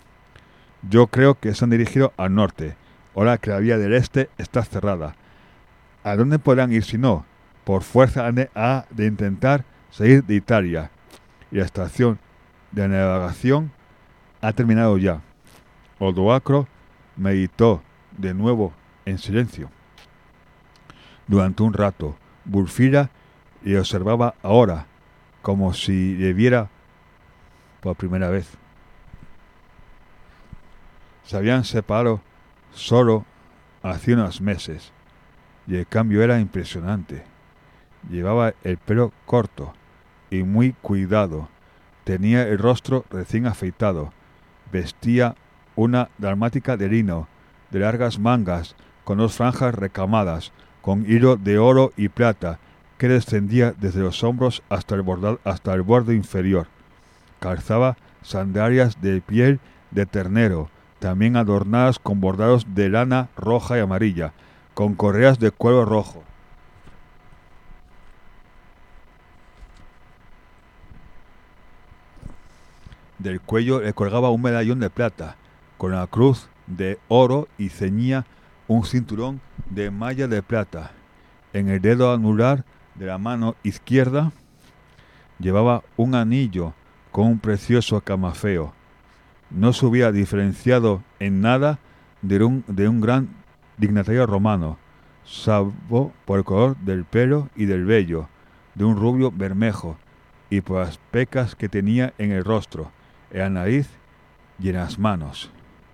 Yo creo que se han dirigido al norte, ahora que la vía del este está cerrada. ¿A dónde podrán ir si no? Por fuerza han de, ha de intentar salir de Italia. Y la estación de navegación ha terminado ya. Odoacro meditó de nuevo en silencio. Durante un rato, Wulfira le observaba ahora, como si le viera por primera vez. Se habían separado solo hace unos meses, y el cambio era impresionante. Llevaba el pelo corto y muy cuidado, tenía el rostro recién afeitado, vestía una dalmática de lino, de largas mangas, con dos franjas recamadas, con hilo de oro y plata, que descendía desde los hombros hasta el, bordado, hasta el borde inferior. Calzaba sandalias de piel de ternero, también adornadas con bordados de lana roja y amarilla, con correas de cuero rojo. Del cuello le colgaba un medallón de plata, con la cruz de oro, y ceñía un cinturón de malla de plata. En el dedo anular de la mano izquierda llevaba un anillo con un precioso camafeo. No se hubiera diferenciado en nada de un, de un gran dignatario romano, salvo por el color del pelo y del vello, de un rubio bermejo, y por las pecas que tenía en el rostro, en la nariz y en las manos.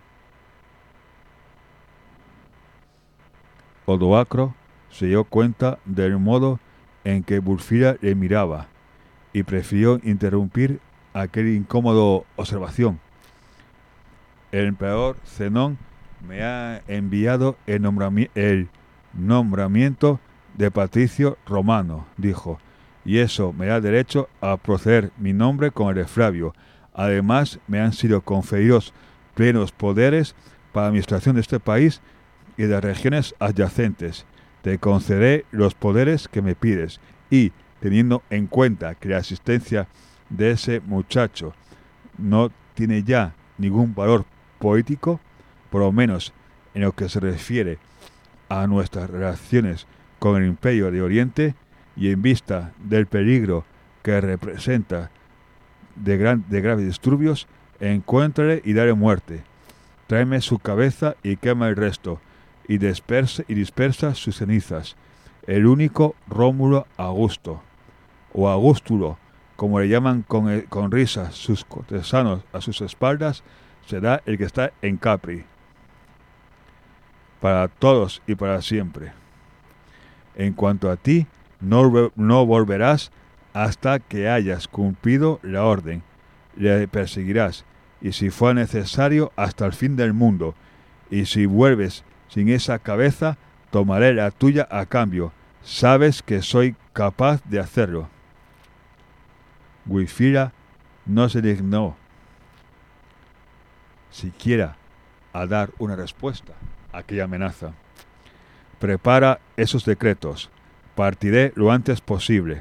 Odoacro se dio cuenta del modo en que Wulfira le miraba, y prefirió interrumpir aquel incómodo observación. El emperador Zenón me ha enviado el, nombrami- el nombramiento de patricio romano, dijo, y eso me da derecho a proceder mi nombre con el de Flavio. Además, me han sido conferidos plenos poderes para la administración de este país y de las regiones adyacentes. Te concederé los poderes que me pides, y, teniendo en cuenta que la existencia de ese muchacho no tiene ya ningún valor político, por lo menos en lo que se refiere a nuestras relaciones con el Imperio de Oriente, y en vista del peligro que representa de, gran, de graves disturbios, encuéntrale y dale muerte. Tráeme su cabeza y quema el resto, y, disperse, y dispersa sus cenizas. El único Rómulo Augusto. o Augustulo, como le llaman con, con risa sus cortesanos a sus espaldas, será el que está en Capri, para todos y para siempre. En cuanto a ti, no, no volverás hasta que hayas cumplido la orden. Le perseguirás, y si fuera necesario, hasta el fin del mundo. Y si vuelves sin esa cabeza, tomaré la tuya a cambio. Sabes que soy capaz de hacerlo. Wulfira no se dignó siquiera a dar una respuesta a aquella amenaza. Prepara esos decretos. Partiré lo antes posible.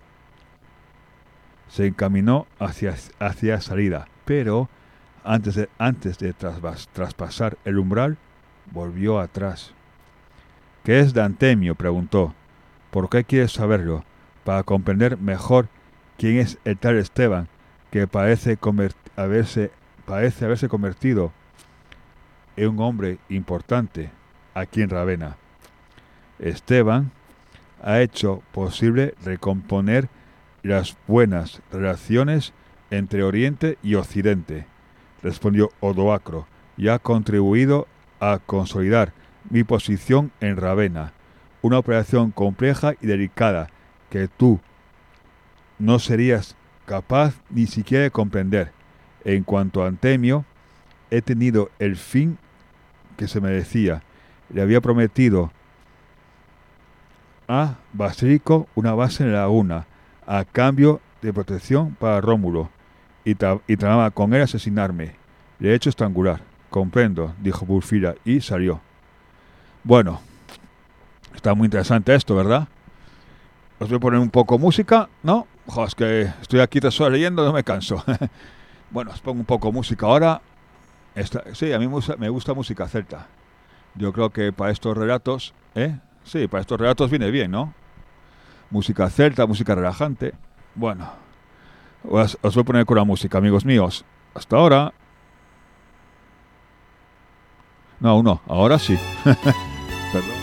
Se encaminó hacia, hacia salida, pero antes de, antes de traspas, traspasar el umbral, volvió atrás. ¿Qué es Dantemio?, preguntó. ¿Por qué quieres saberlo? Para comprender mejor quién es el tal Esteban, que parece, convert- haberse, parece haberse convertido en un hombre importante aquí en Ravenna. Esteban ha hecho posible recomponer las buenas relaciones entre Oriente y Occidente, respondió Odoacro, y ha contribuido a consolidar mi posición en Ravenna, una operación compleja y delicada que tú no serías capaz ni siquiera de comprender. En cuanto a Antemio, he tenido el fin que se merecía. Le había prometido a Basílico una base en la laguna, a cambio de protección para Rómulo, y, tra- y tramaba con él asesinarme. Le he hecho estrangular. Comprendo, dijo Wulfira, y salió. Bueno, está muy interesante esto, ¿verdad? Os voy a poner un poco música, ¿no? Jo, es que estoy aquí tres horas leyendo, no me canso. Bueno, os pongo un poco música ahora. Esta, sí, a mí me gusta música celta. Yo creo que para estos relatos, ¿eh? Sí, para estos relatos viene bien, ¿no? Música celta, música relajante. Bueno, os, os voy a poner con la música, amigos míos. Hasta ahora. No, no, ahora sí. Perdón.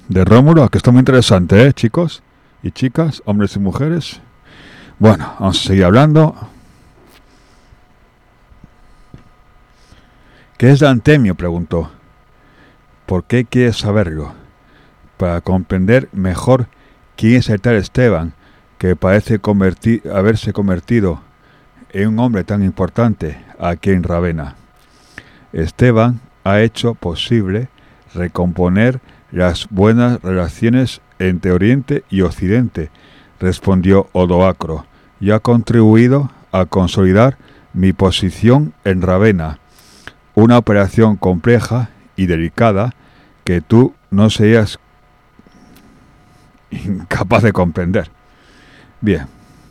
de Rómulo, que está muy interesante, ¿eh, chicos y chicas, hombres y mujeres? Bueno, vamos a seguir hablando. ¿Qué es Antemio?, preguntó. ¿Por qué quieres saberlo? Para comprender mejor quién es el tal Esteban, que parece convertir, haberse convertido en un hombre tan importante aquí en Ravenna. Esteban ha hecho posible recomponer las buenas relaciones entre Oriente y Occidente, respondió Odoacro, y ha contribuido a consolidar mi posición en Ravenna, una operación compleja y delicada que tú no serías incapaz de comprender. Bien.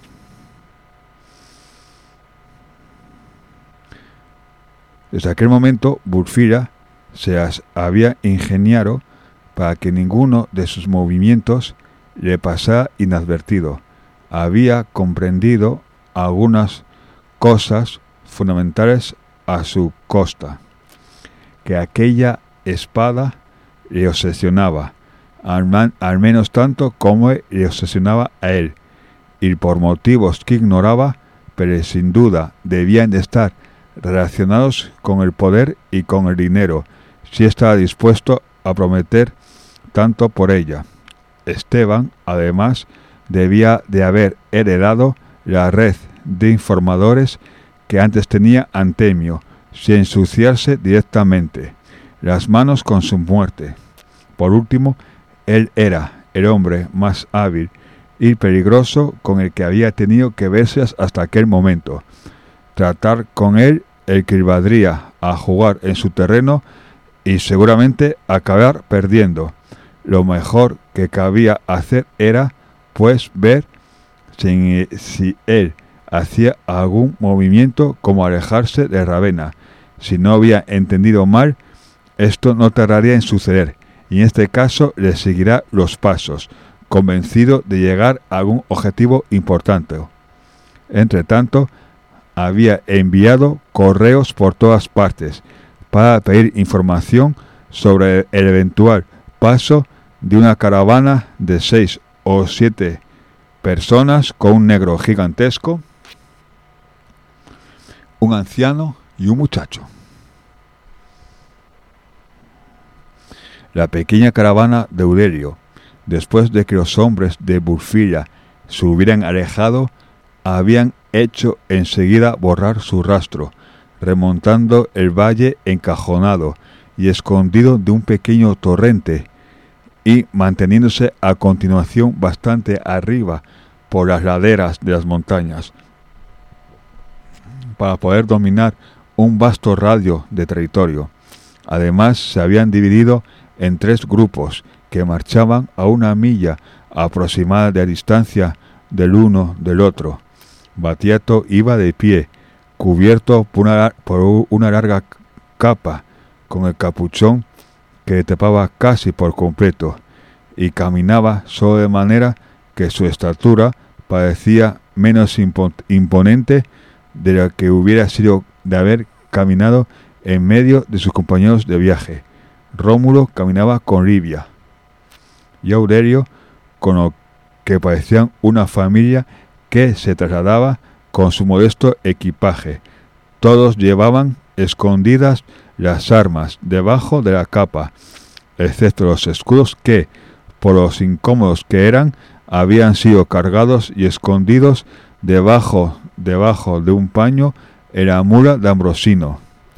Desde aquel momento, Wulfira se había ingeniado para que ninguno de sus movimientos le pasara inadvertido. Había comprendido algunas cosas fundamentales a su costa. Que aquella espada le obsesionaba, al, man, al menos tanto como le obsesionaba a él, y por motivos que ignoraba, pero sin duda debían de estar relacionados con el poder y con el dinero, si estaba dispuesto a prometer tanto por ella. Esteban, además, debía de haber heredado la red de informadores que antes tenía Antemio, sin ensuciarse directamente las manos con su muerte. Por último, él era el hombre más hábil y peligroso con el que había tenido que verse hasta aquel momento. Tratar con él equivaldría a jugar en su terreno y seguramente acabar perdiendo. Lo mejor que cabía hacer era, pues, ver si, si él hacía algún movimiento como alejarse de Ravenna. Si no había entendido mal, esto no tardaría en suceder, y en este caso le seguirá los pasos, convencido de llegar a algún objetivo importante. Entre tanto, había enviado correos por todas partes para pedir información sobre el eventual paso de una caravana de seis o siete personas con un negro gigantesco, un anciano y un muchacho. La pequeña caravana de Eudelio, después de que los hombres de Wulfira se hubieran alejado, habían hecho enseguida borrar su rastro, remontando el valle encajonado y escondido de un pequeño torrente, y manteniéndose a continuación bastante arriba por las laderas de las montañas, para poder dominar un vasto radio de territorio. Además, se habían dividido en tres grupos que marchaban a una milla aproximada de distancia del uno del otro. Battiato iba de pie, cubierto por una, por una larga capa, con el capuchón que le tapaba casi por completo, y caminaba solo de manera que su estatura parecía menos impo- imponente de la que hubiera sido de haber caminado en medio de sus compañeros de viaje. Rómulo caminaba con Livia y Aurelio con lo que parecían una familia que se trasladaba con su modesto equipaje. Todos llevaban escondidas las armas debajo de la capa, excepto los escudos que, por los incómodos que eran, habían sido cargados y escondidos debajo, debajo de un paño en la mula de Ambrosino.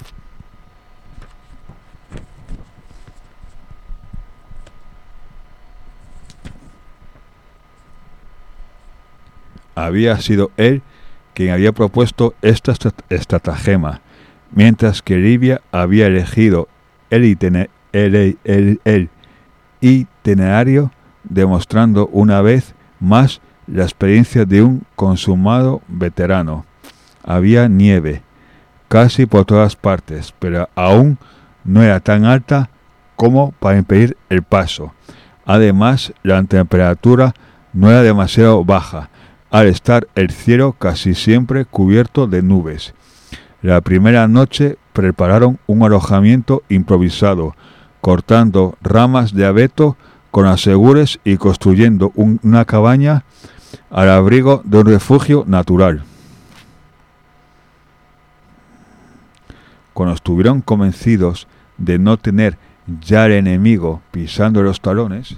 Había sido él quien había propuesto esta estratagema, mientras que Livia había elegido el, itine, el, el, el itinerario, demostrando una vez más la experiencia de un consumado veterano. Había nieve casi por todas partes, pero aún no era tan alta como para impedir el paso. Además, la temperatura no era demasiado baja, al estar el cielo casi siempre cubierto de nubes. La primera noche prepararon un alojamiento improvisado, cortando ramas de abeto con asegures y construyendo un, una cabaña al abrigo de un refugio natural. Cuando estuvieron convencidos de no tener ya el enemigo pisando los talones,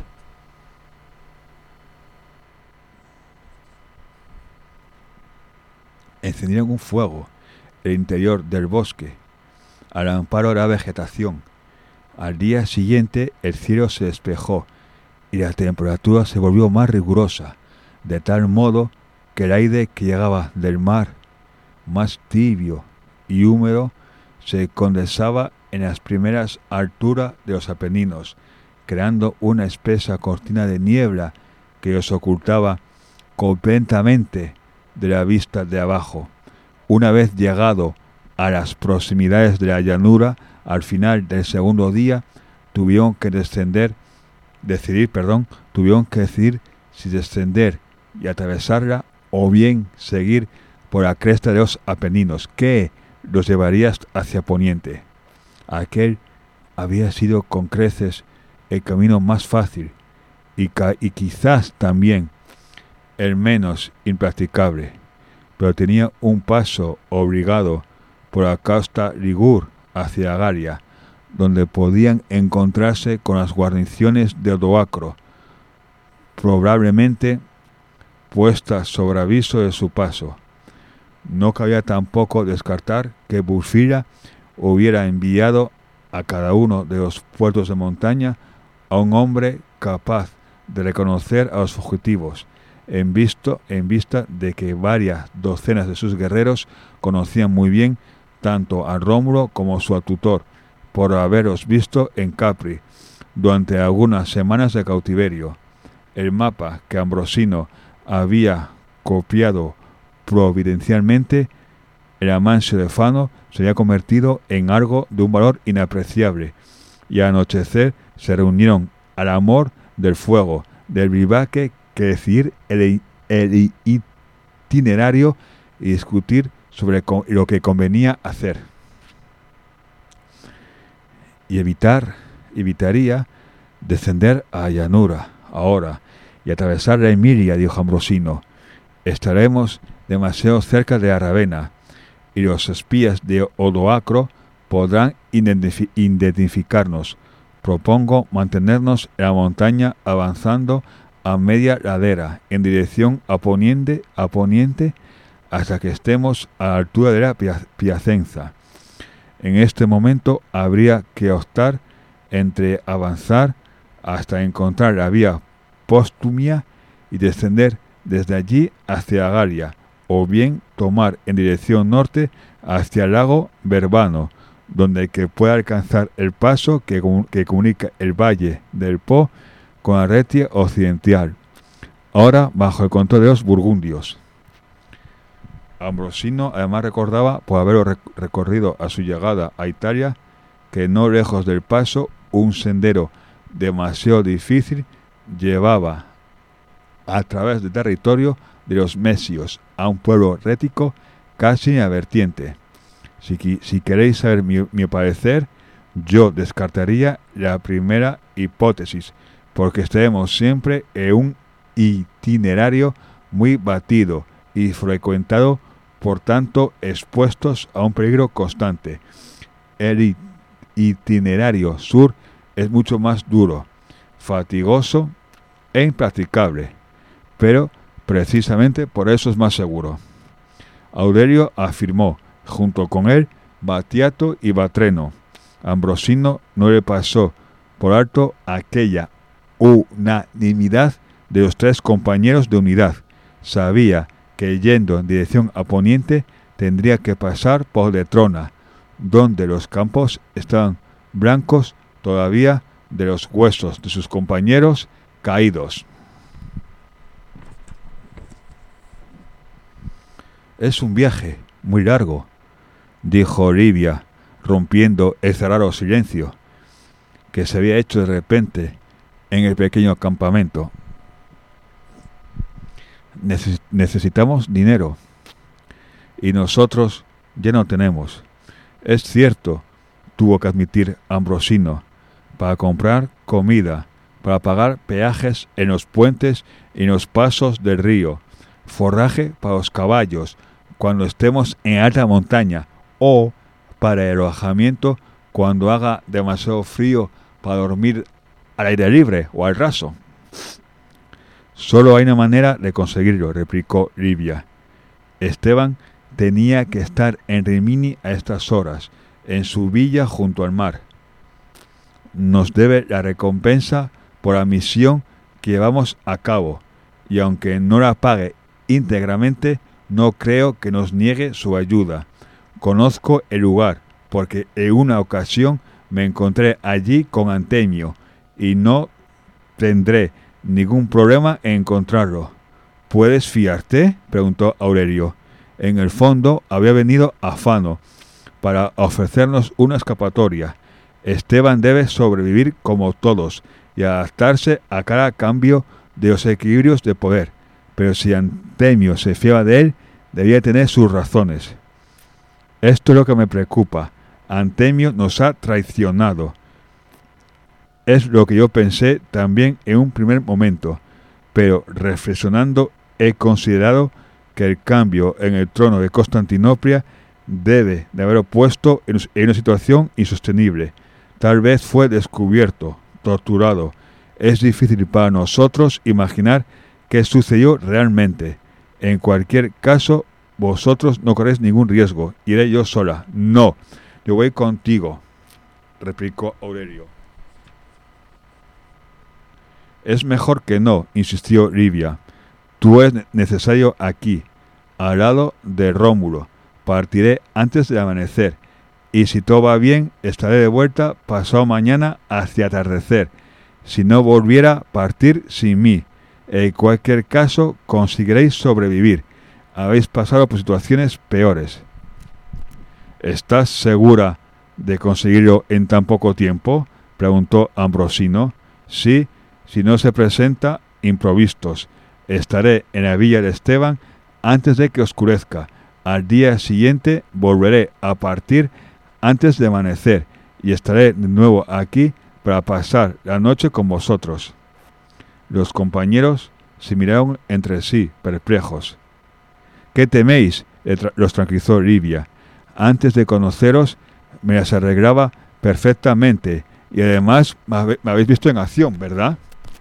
encendieron un fuego en el interior del bosque, al amparo de la vegetación. Al día siguiente el cielo se despejó y la temperatura se volvió más rigurosa, de tal modo que el aire que llegaba del mar, más tibio y húmedo, se condensaba en las primeras alturas de los Apeninos, creando una espesa cortina de niebla que los ocultaba completamente de la vista de abajo. Una vez llegado a las proximidades de la llanura, al final del segundo día, tuvieron que descender, decidir, perdón, tuvieron que decidir si descender y atravesarla o bien seguir por la cresta de los Apeninos, que los llevaría hacia poniente. Aquel había sido con creces el camino más fácil y, ca- y quizás también el menos impracticable, pero tenía un paso obligado por la costa Ligur hacia Galia, donde podían encontrarse con las guarniciones de Odoacro, probablemente puestas sobre aviso de su paso. No cabía tampoco descartar que Burfira hubiera enviado a cada uno de los puertos de montaña a un hombre capaz de reconocer a los fugitivos, en, visto, en vista de que varias docenas de sus guerreros conocían muy bien tanto a Rómulo como a su tutor, por haberlos visto en Capri durante algunas semanas de cautiverio. El mapa que Ambrosino había copiado providencialmente, el Amancio de Fano se había convertido en algo de un valor inapreciable, y al anochecer se reunieron al amor del fuego, del vivaque, que decidir el, el itinerario y discutir sobre lo que convenía hacer. Y evitar, evitaría descender a llanura ahora y atravesar la Emilia, dijo Ambrosino. Estaremos demasiado cerca de la Ravenna, y los espías de Odoacro podrán identifi- identificarnos. Propongo mantenernos en la montaña avanzando a media ladera en dirección a poniente, a poniente hasta que estemos a la altura de la Piacenza. En este momento habría que optar entre avanzar hasta encontrar la vía Postumia y descender desde allí hacia Galia, o bien tomar en dirección norte hacia el lago Verbano, donde que pueda alcanzar el paso que, que comunica el valle del Po con la Retia occidental, ahora bajo el control de los burgundios. Ambrosino además recordaba, por haberlo rec- recorrido a su llegada a Italia, que no lejos del paso un sendero demasiado difícil llevaba a través del territorio de los mesios a un pueblo rético casi inadvertiente. Si, si queréis saber mi, mi parecer, yo descartaría la primera hipótesis, porque estaremos siempre en un itinerario muy batido y frecuentado, por tanto expuestos a un peligro constante. El itinerario sur es mucho más duro, fatigoso e impracticable, pero precisamente por eso es más seguro. Aurelio afirmó, junto con él, Batiato y Batreno. Ambrosino no le pasó por alto aquella unanimidad de los tres compañeros de unidad. Sabía que yendo en dirección a poniente tendría que pasar por Letrona, donde los campos estaban blancos todavía de los huesos de sus compañeros caídos. Es un viaje muy largo, dijo Livia, rompiendo el cerrado silencio que se había hecho de repente en el pequeño campamento. Neces- necesitamos dinero y nosotros ya no tenemos. Es cierto, tuvo que admitir Ambrosino, para comprar comida, para pagar peajes en los puentes y en los pasos del río, forraje para los caballos cuando estemos en alta montaña o para el alojamiento cuando haga demasiado frío para dormir al aire libre o al raso. Solo hay una manera de conseguirlo, replicó Livia. Esteban tenía que estar en Rimini a estas horas, en su villa junto al mar. Nos debe la recompensa por la misión que llevamos a cabo, y aunque no la pague íntegramente, no creo que nos niegue su ayuda. Conozco el lugar, porque en una ocasión me encontré allí con Antemio, y no tendré ningún problema en encontrarlo. ¿Puedes fiarte?, preguntó Aurelio. En el fondo había venido afano para ofrecernos una escapatoria. Esteban debe sobrevivir como todos y adaptarse a cada cambio de los equilibrios de poder, pero si Antemio se fiaba de él, debía tener sus razones. Esto es lo que me preocupa. Antemio nos ha traicionado. Es lo que yo pensé también en un primer momento, pero reflexionando he considerado que el cambio en el trono de Constantinopla debe de haberlo puesto en una situación insostenible. Tal vez fue descubierto, torturado. Es difícil para nosotros imaginar qué sucedió realmente. En cualquier caso, vosotros no corréis ningún riesgo. Iré yo sola. No, yo voy contigo, replicó Aurelio. Es mejor que no, insistió Livia. Tú eres necesario aquí, al lado de Rómulo. Partiré antes de amanecer, y si todo va bien, estaré de vuelta pasado mañana hacia atardecer. Si no volviera a partir sin mí, en cualquier caso conseguiréis sobrevivir. Habéis pasado por situaciones peores. ¿Estás segura de conseguirlo en tan poco tiempo?, preguntó Ambrosino. Sí, si no se presenta imprevistos. Estaré en la villa de Esteban antes de que oscurezca. Al día siguiente volveré a partir antes de amanecer y estaré de nuevo aquí para pasar la noche con vosotros. Los compañeros se miraron entre sí, perplejos. ¿Qué teméis?, los tranquilizó Livia. Antes de conoceros me las arreglaba perfectamente y además me habéis visto en acción, ¿verdad?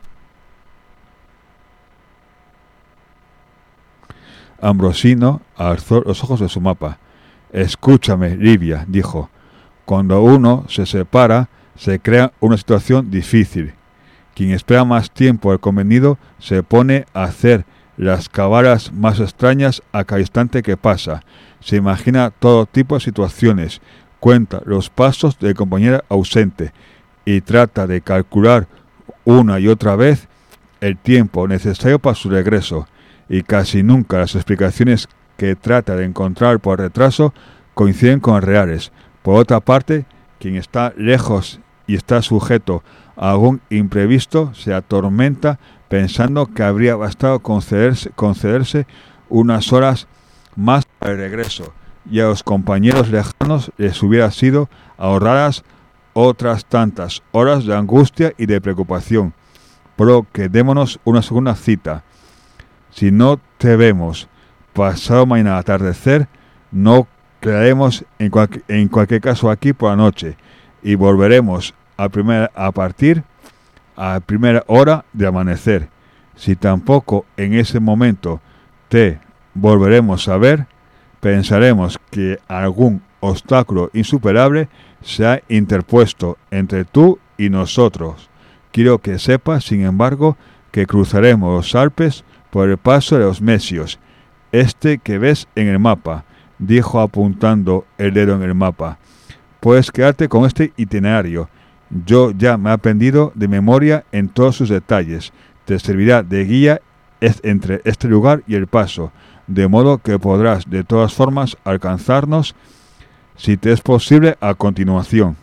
Ambrosino alzó los ojos de su mapa. Escúchame, Livia, dijo. Cuando uno se separa, se crea una situación difícil. Quien espera más tiempo del convenido se pone a hacer las cabalas más extrañas a cada instante que pasa. Se imagina todo tipo de situaciones, cuenta los pasos del compañero ausente y trata de calcular una y otra vez el tiempo necesario para su regreso. Y casi nunca las explicaciones que trata de encontrar por retraso coinciden con las reales. Por otra parte, quien está lejos y está sujeto a algún imprevisto se atormenta pensando que habría bastado concederse, concederse unas horas más para el regreso, y a los compañeros lejanos les hubiera sido ahorradas otras tantas horas de angustia y de preocupación. Por lo que démonos una segunda cita. Si no te vemos pasado mañana al atardecer, no quedaremos en, cual, en cualquier caso aquí por la noche y volveremos a, primer, a partir a primera hora de amanecer. Si tampoco en ese momento te volveremos a ver, pensaremos que algún obstáculo insuperable se ha interpuesto entre tú y nosotros. Quiero que sepas, sin embargo, que cruzaremos los Alpes por el paso de los Mesios, este que ves en el mapa, dijo apuntando el dedo en el mapa. Puedes quedarte con este itinerario. Yo ya me he aprendido de memoria en todos sus detalles. Te servirá de guía entre este lugar y el paso, de modo que podrás de todas formas alcanzarnos, si te es posible, a continuación.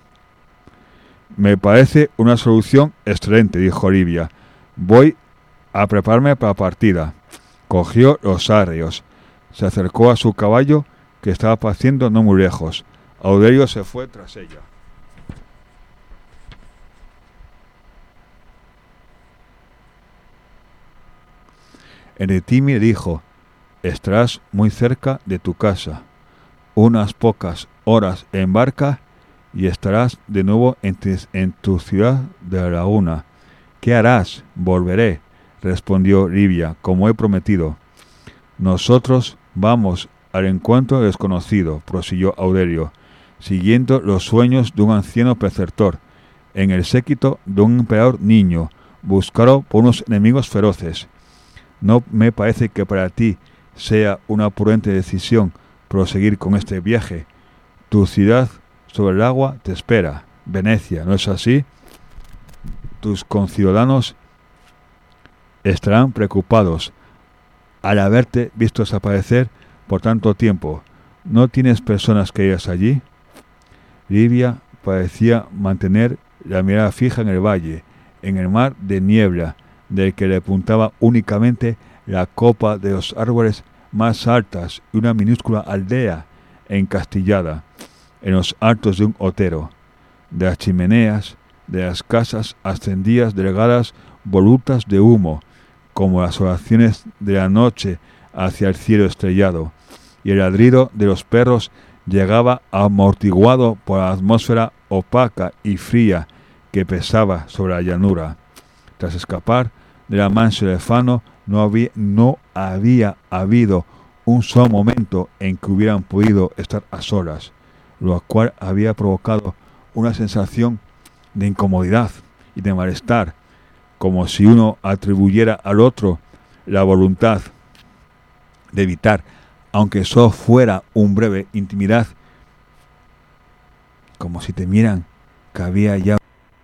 Me parece una solución excelente, dijo Livia. Voy a prepararme para la partida. Cogió los arreos. Se acercó a su caballo, que estaba paciendo no muy lejos. Aurelio se fue tras ella. Eretimi le dijo: estarás muy cerca de tu casa. Unas pocas horas en barca y estarás de nuevo en, tis, en tu ciudad de la laguna. ¿Qué harás? Volveré, respondió Livia, como he prometido. Nosotros vamos al encuentro desconocido, prosiguió Aurelio, siguiendo los sueños de un anciano preceptor, en el séquito de un emperador niño, buscado por unos enemigos feroces. No me parece que para ti sea una prudente decisión proseguir con este viaje. Tu ciudad sobre el agua te espera, Venecia, ¿no es así? Tus conciudadanos estarán preocupados al haberte visto desaparecer por tanto tiempo. ¿No tienes personas queridas allí? Livia parecía mantener la mirada fija en el valle, en el mar de niebla, del que le apuntaba únicamente la copa de los árboles más altas y una minúscula aldea encastillada en los altos de un otero. De las chimeneas de las casas ascendían delgadas volutas de humo, como las oraciones de la noche hacia el cielo estrellado, y el ladrido de los perros llegaba amortiguado por la atmósfera opaca y fría que pesaba sobre la llanura. Tras escapar de la mansión de Fano, no había, no había habido un solo momento en que hubieran podido estar a solas, lo cual había provocado una sensación de incomodidad y de malestar, como si uno atribuyera al otro la voluntad de evitar, aunque solo fuera un breve intimidad, como si temieran que había ya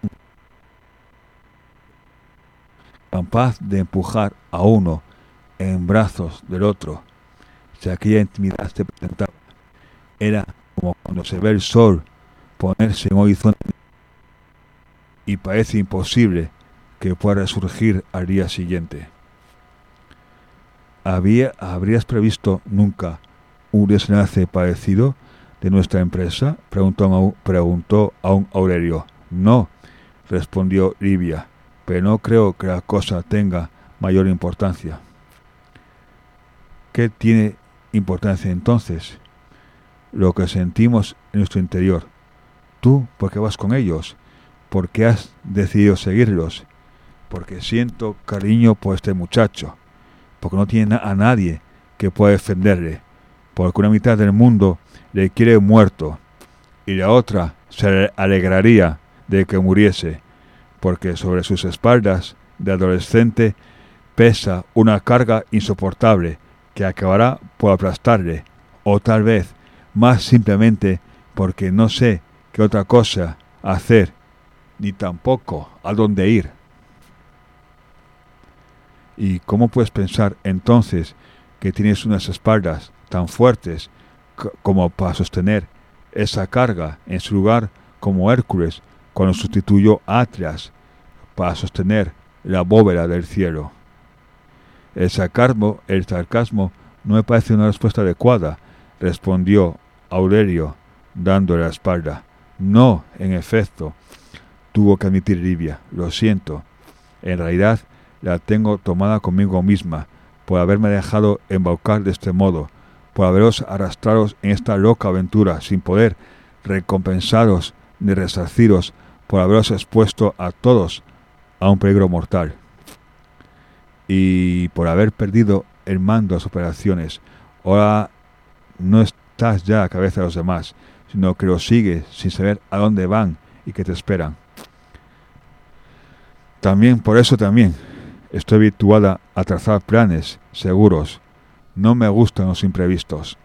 capaz de empujar a uno en brazos del otro. Si aquella intimidad se presentaba, era como cuando se ve el sol ponerse en horizonte y parece imposible que pueda resurgir al día siguiente. ¿Había, ¿Habrías previsto nunca un desenlace parecido de nuestra empresa? Preguntó a, preguntó a un Aurelio. No, respondió Livia, pero no creo que la cosa tenga mayor importancia. ¿Qué tiene importancia entonces? Lo que sentimos en nuestro interior. Tú, ¿por qué vas con ellos? ¿Por qué has decidido seguirlos? Porque siento cariño por este muchacho, porque no tiene a nadie que pueda defenderle, porque una mitad del mundo le quiere muerto y la otra se alegraría de que muriese, porque sobre sus espaldas de adolescente pesa una carga insoportable que acabará por aplastarle, o tal vez más simplemente porque no sé qué otra cosa hacer, ni tampoco a dónde ir. ¿Y cómo puedes pensar entonces que tienes unas espaldas tan fuertes c- como para sostener esa carga en su lugar, como Hércules cuando sustituyó a Atlas para sostener la bóveda del cielo? El sarcasmo, el sarcasmo no me parece una respuesta adecuada, respondió Aurelio, dándole la espalda. No, en efecto, tuvo que admitir Livia, lo siento. En realidad, la tengo tomada conmigo misma, por haberme dejado embaucar de este modo, por haberos arrastrados en esta loca aventura, sin poder recompensaros ni resarciros, por haberos expuesto a todos a un peligro mortal, y por haber perdido el mando de las operaciones. Ahora no estás ya a cabeza de los demás, sino que los sigues sin saber a dónde van y que te esperan. También, por eso también, estoy habituada a trazar planes seguros. No me gustan los imprevistos.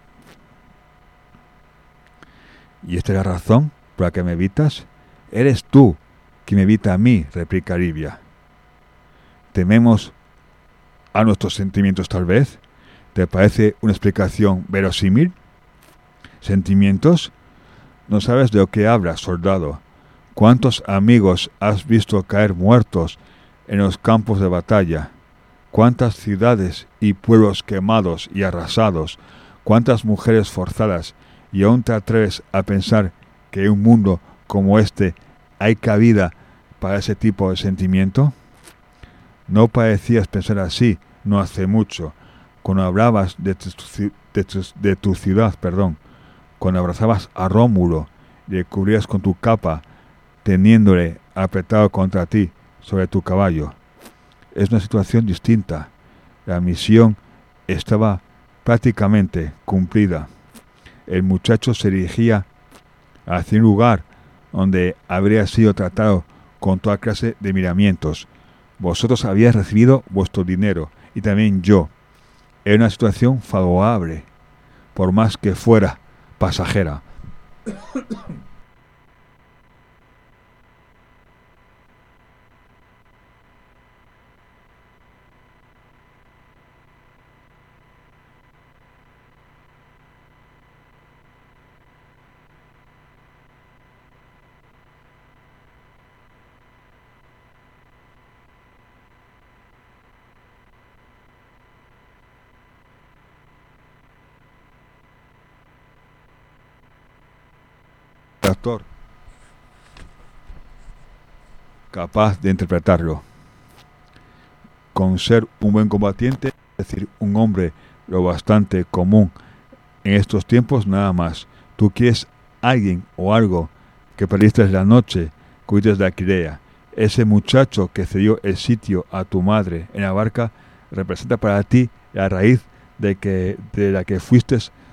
¿Y esta es la razón por la que me evitas? Eres tú quien me evita a mí, replica Livia. ¿Tememos a nuestros sentimientos tal vez? ¿Te parece una explicación verosímil? ¿Sentimientos? No sabes de lo que hablas, soldado. ¿Cuántos amigos has visto caer muertos en los campos de batalla? ¿Cuántas ciudades y pueblos quemados y arrasados? ¿Cuántas mujeres forzadas? ¿Y aún te atreves a pensar que en un mundo como este hay cabida para ese tipo de sentimiento? No parecías pensar así no hace mucho, cuando hablabas de tu, de tu, de tu ciudad, perdón, cuando abrazabas a Rómulo y le cubrías con tu capa, teniéndole apretado contra ti sobre tu caballo. Es una situación distinta. La misión estaba prácticamente cumplida. El muchacho se dirigía hacia un lugar donde habría sido tratado con toda clase de miramientos. Vosotros habíais recibido vuestro dinero y también yo. Era una situación favorable, por más que fuera pasajera. Actor capaz de interpretarlo. Con ser un buen combatiente, es decir, un hombre lo bastante común en estos tiempos, nada más. Tú quieres alguien o algo que perdiste la noche, cuides de Aquileia. Ese muchacho que cedió el sitio a tu madre en la barca representa para ti la raíz de que de la que fuiste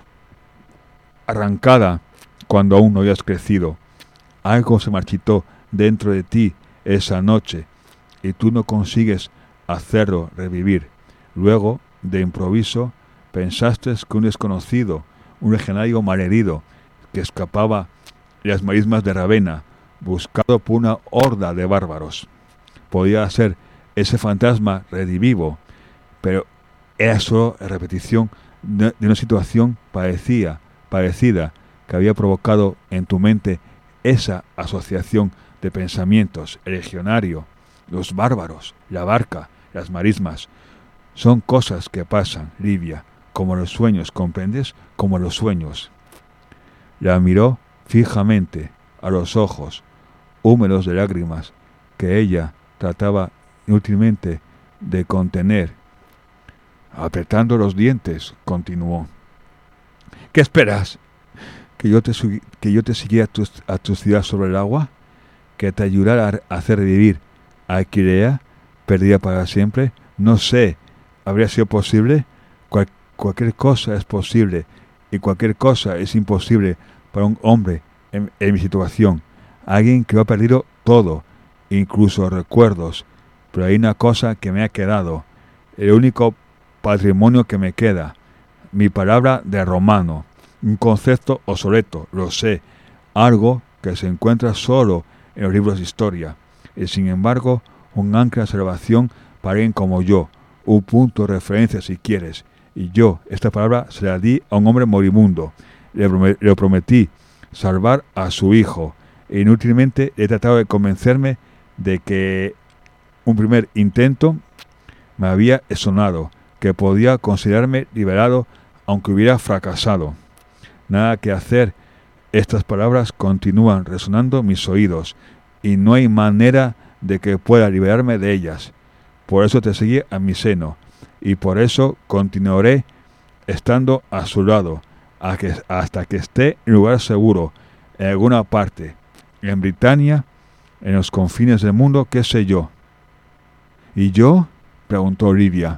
arrancada cuando aún no habías crecido. Algo se marchitó dentro de ti esa noche y tú no consigues hacerlo revivir. Luego, de improviso, pensaste que un desconocido, un legionario malherido que escapaba de las marismas de Ravenna, buscado por una horda de bárbaros, podía ser ese fantasma redivivo, pero era solo repetición de una situación parecida, parecida que había provocado en tu mente esa asociación de pensamientos: el legionario, los bárbaros, la barca, las marismas. Son cosas que pasan, Livia, como los sueños, ¿comprendes? Como los sueños. La miró fijamente a los ojos, húmedos de lágrimas, que ella trataba inútilmente de contener. Apretando los dientes, continuó. ¿Qué esperas? ¿Que yo te, que yo te siguiera a tu, a tu ciudad sobre el agua? ¿Que te ayudara a hacer revivir a Aquileia, perdida para siempre? No sé, ¿habría sido posible? Cual, cualquier cosa es posible, y cualquier cosa es imposible para un hombre en, en mi situación. Alguien que lo ha perdido todo, incluso recuerdos, pero hay una cosa que me ha quedado, el único patrimonio que me queda, mi palabra de romano. Un concepto obsoleto, lo sé, algo que se encuentra solo en los libros de historia, y sin embargo un ancla de salvación para alguien como yo, un punto de referencia si quieres, y yo esta palabra se la di a un hombre moribundo, le, promet- le prometí salvar a su hijo, e inútilmente he tratado de convencerme de que un primer intento me había sonado, que podía considerarme liberado aunque hubiera fracasado. Nada que hacer, estas palabras continúan resonando en mis oídos y no hay manera de que pueda liberarme de ellas. Por eso te seguí a mi seno y por eso continuaré estando a su lado hasta que esté en lugar seguro, en alguna parte, en Britania, en los confines del mundo, qué sé yo. ¿Y yo? Preguntó Livia.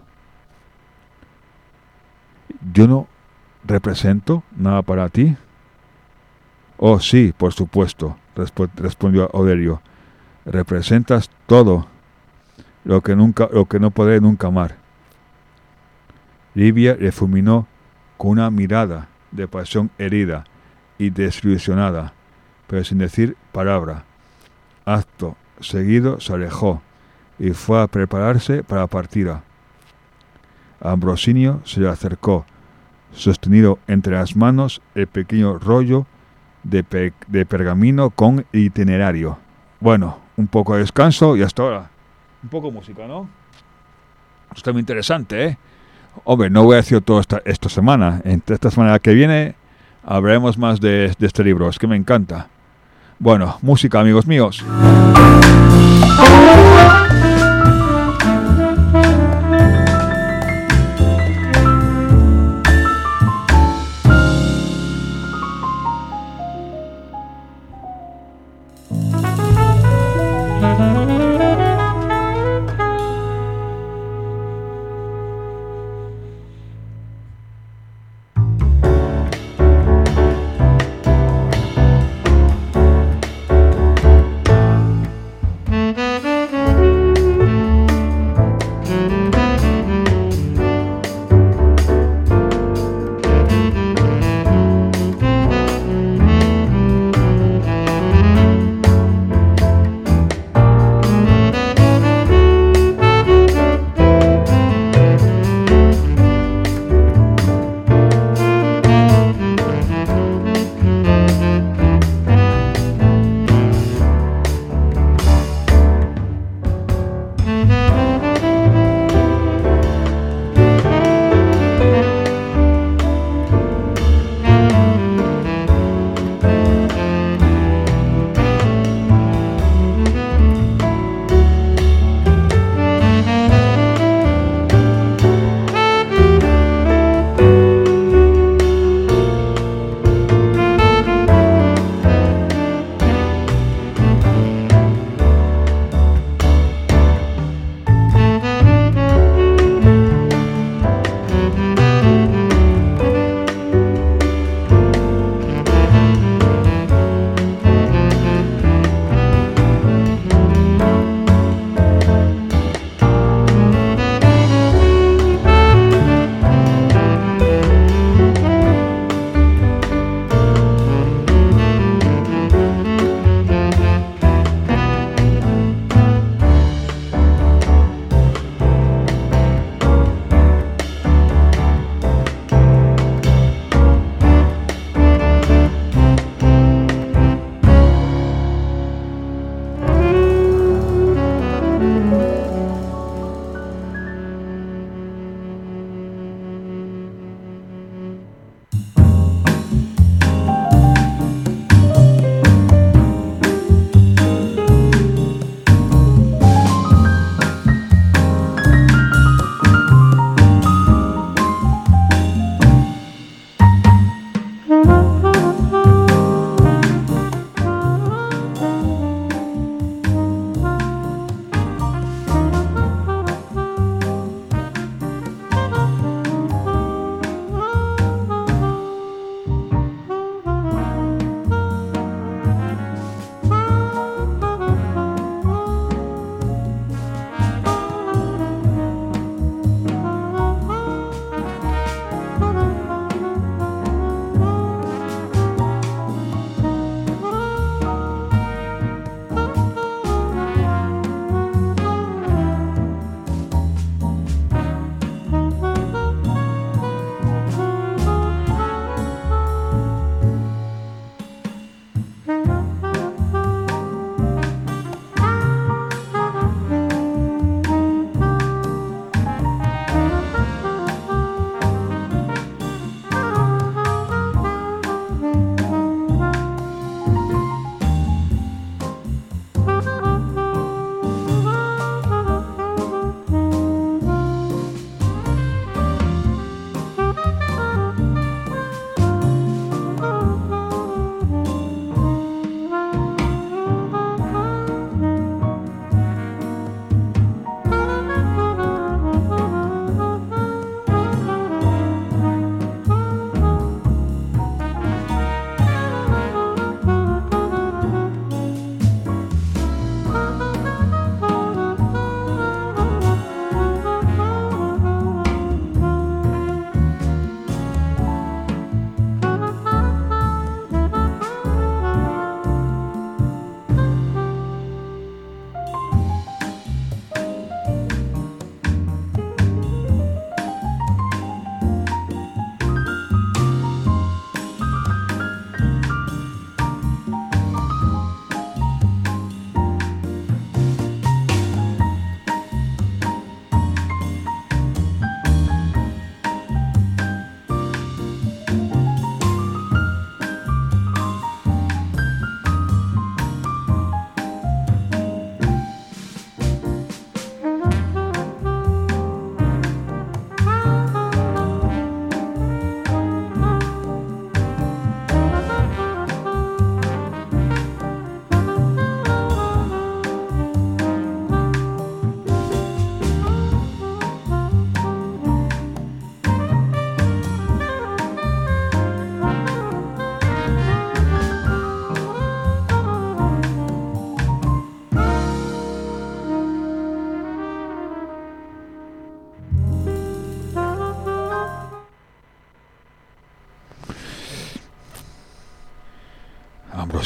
¿Yo no represento nada para ti? Oh, sí, por supuesto, resp- respondió Odelio. Representas todo lo que nunca, lo que no podré nunca amar. Livia le fulminó con una mirada de pasión herida y desilusionada, pero sin decir palabra. Acto seguido se alejó y fue a prepararse para la partida. Ambrosinio se le acercó, sostenido entre las manos el pequeño rollo de, pe- de pergamino con itinerario. Bueno, un poco de descanso y hasta ahora. Un poco de música, ¿no? Está muy interesante, ¿eh? Hombre, no voy a decir todo esta, esta semana. Entre esta semana que viene hablaremos más de, de este libro. Es que me encanta. Bueno, música, amigos míos.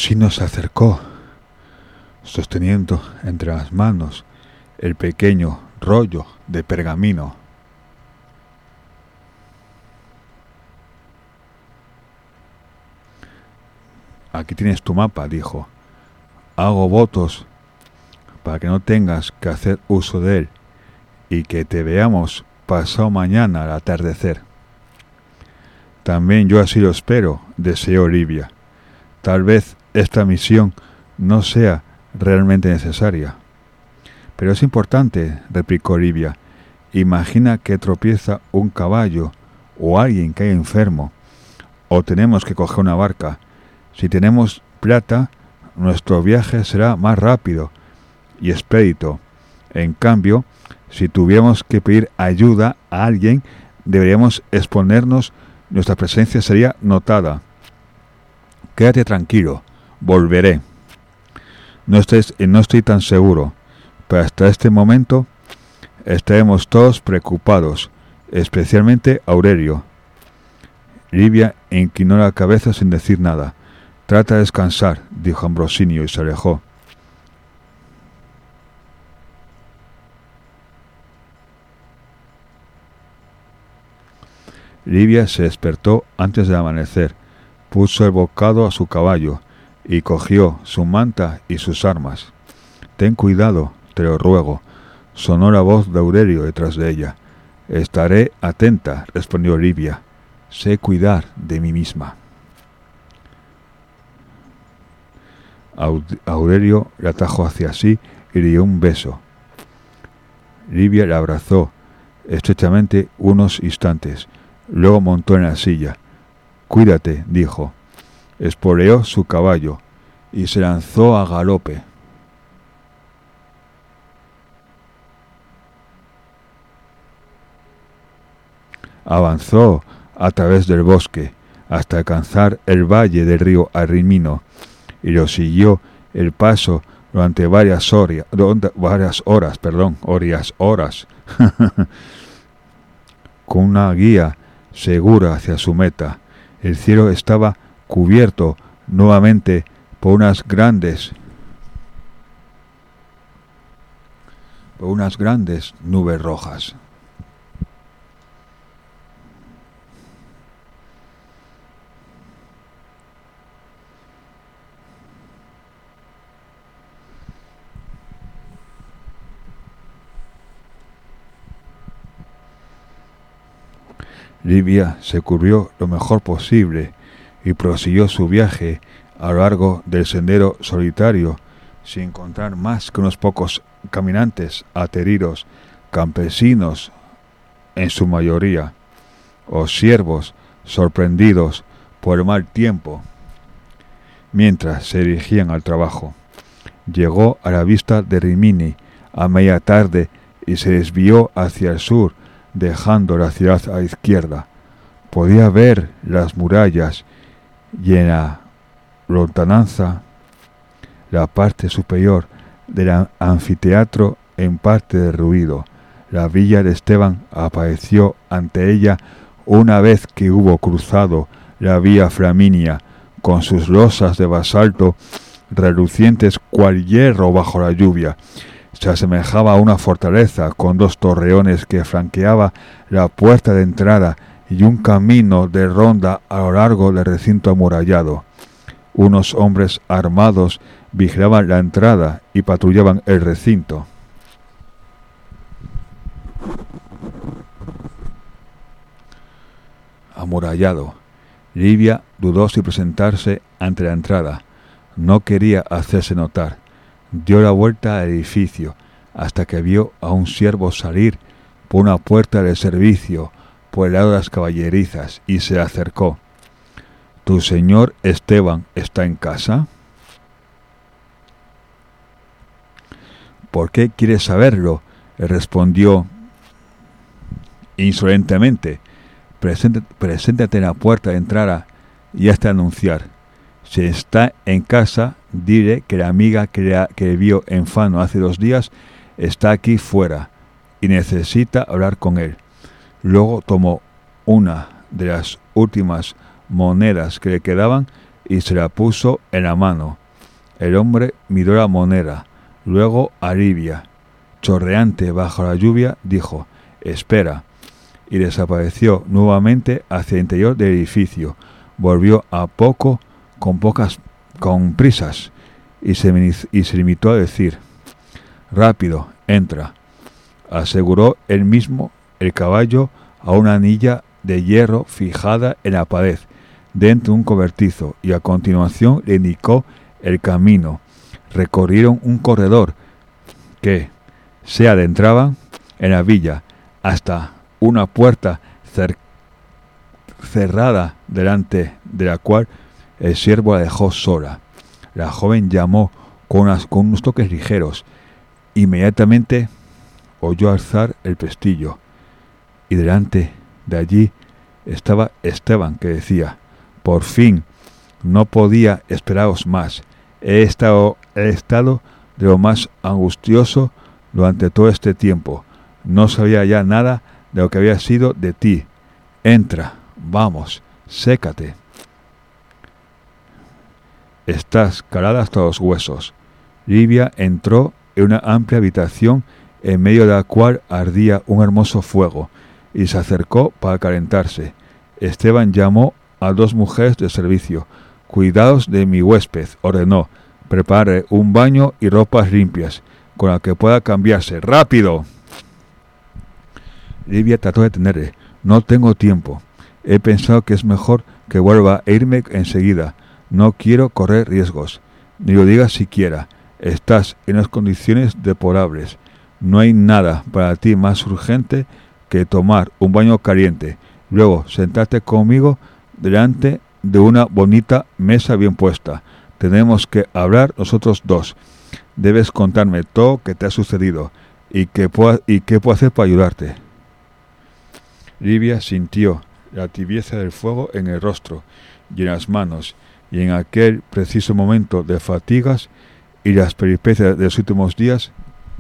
Ambrosino se acercó, sosteniendo entre las manos el pequeño rollo de pergamino. Aquí tienes tu mapa, dijo. Hago votos para que no tengas que hacer uso de él y que te veamos pasado mañana al atardecer. También yo así lo espero, deseó Livia. Tal vez esta misión no sea realmente necesaria. Pero es importante, replicó Livia. Imagina que tropieza un caballo o alguien cae enfermo, o tenemos que coger una barca. Si tenemos plata, nuestro viaje será más rápido y expedito. En cambio, si tuviéramos que pedir ayuda a alguien, deberíamos exponernos, nuestra presencia sería notada. Quédate tranquilo, volveré. No, estés, no estoy tan seguro, pero hasta este momento estaremos todos preocupados, especialmente Aurelio. Livia inclinó la cabeza sin decir nada. Trata de descansar, dijo Ambrosinio y se alejó. Livia se despertó antes del amanecer, puso el bocado a su caballo y cogió su manta y sus armas. Ten cuidado, te lo ruego, sonó la voz de Aurelio detrás de ella. Estaré atenta, respondió Livia. Sé cuidar de mí misma. Aurelio la atrajo hacia sí y le dio un beso. Livia la abrazó estrechamente unos instantes. Luego montó en la silla. Cuídate, dijo. Esporeó su caballo y se lanzó a galope. Avanzó a través del bosque hasta alcanzar el valle del río Arrimino y lo siguió el paso durante varias horas, varias horas, perdón, varias horas, con una guía segura hacia su meta. El cielo estaba cubierto nuevamente por unas grandes por unas grandes nubes rojas. Livia se cubrió lo mejor posible y prosiguió su viaje a lo largo del sendero solitario, sin encontrar más que unos pocos caminantes ateridos, campesinos en su mayoría, o siervos sorprendidos por el mal tiempo, mientras se dirigían al trabajo. Llegó a la vista de Rimini a media tarde y se desvió hacia el sur, dejando la ciudad a la izquierda. Podía ver las murallas y en la lontananza la parte superior del anfiteatro en parte derruido. La villa de Esteban apareció ante ella una vez que hubo cruzado la vía Flaminia, con sus losas de basalto relucientes cual hierro bajo la lluvia. Se asemejaba a una fortaleza con dos torreones que flanqueaba la puerta de entrada y un camino de ronda a lo largo del recinto amurallado. Unos hombres armados vigilaban la entrada y patrullaban el recinto. Amurallado. Livia dudó si presentarse ante la entrada. No quería hacerse notar. Dio la vuelta al edificio hasta que vio a un siervo salir por una puerta de servicio por el lado de las caballerizas y se acercó. ¿Tu señor Esteban está en casa? ¿Por qué quieres saberlo?, respondió insolentemente. Preséntate, preséntate en la puerta de entrada y hazte anunciar. Si está en casa, dile que la amiga que le, que vio en Fano hace dos días está aquí fuera y necesita hablar con él. Luego tomó una de las últimas monedas que le quedaban y se la puso en la mano. El hombre miró la moneda, luego a Livia. Chorreante bajo la lluvia, dijo: «Espera», y desapareció nuevamente hacia el interior del edificio. Volvió a poco, con pocas, con prisas, y se, y se limitó a decir: «Rápido, entra». Aseguró él mismo el caballo a una anilla de hierro fijada en la pared, dentro de un cobertizo, y a continuación le indicó el camino. Recorrieron un corredor que se adentraban en la villa hasta una puerta cer- cerrada, delante de la cual el siervo la dejó sola. La joven llamó con, unas, con unos toques ligeros. Inmediatamente oyó alzar el pestillo, y delante de allí estaba Esteban, que decía: «Por fin, no podía esperaros más. He estado, he estado de lo más angustioso durante todo este tiempo. No sabía ya nada de lo que había sido de ti. Entra, vamos, sécate. Estás calada hasta los huesos». Livia entró en una amplia habitación en medio de la cual ardía un hermoso fuego, y se acercó para calentarse. Esteban llamó a dos mujeres de servicio. «Cuidaos de mi huésped», ordenó. «Prepare un baño y ropas limpias, con las que pueda cambiarse. ¡Rápido!». Livia trató de detenerle. «No tengo tiempo. He pensado que es mejor que vuelva a irme enseguida. No quiero correr riesgos. Ni lo digas siquiera. Estás en unas condiciones deplorables. No hay nada para ti más urgente que tomar un baño caliente, luego sentarte conmigo delante de una bonita mesa bien puesta. Tenemos que hablar nosotros dos. Debes contarme todo lo que te ha sucedido y qué puedo, y qué puedo hacer para ayudarte». Livia sintió la tibieza del fuego en el rostro y en las manos, y en aquel preciso momento de fatigas y las peripecias de los últimos días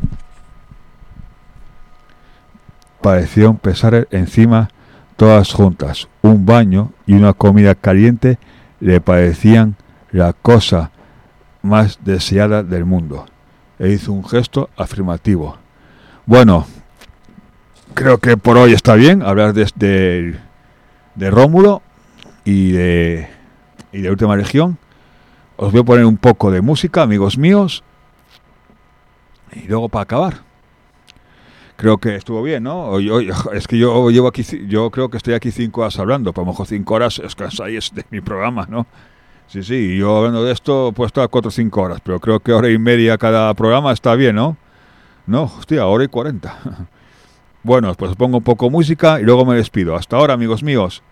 parecieron pesar encima todas juntas. Un baño y una comida caliente le parecían la cosa más deseada del mundo. E hizo un gesto afirmativo. «Bueno, creo que por hoy está bien hablar de, de, de Rómulo y de, y de Última Legión. Os voy a poner un poco de música, amigos míos, y luego para acabar. Creo que estuvo bien, ¿no? Hoy, hoy, es que yo llevo aquí, yo creo que estoy aquí cinco horas hablando, pero a lo mejor cinco horas es que ahí es de mi programa, ¿no? Sí, sí, yo hablando de esto puedo estar cuatro o cinco horas, pero creo que hora y media cada programa está bien, ¿no? No, hostia, hora y cuarenta. Bueno, pues os pongo un poco de música y luego me despido. Hasta ahora, amigos míos.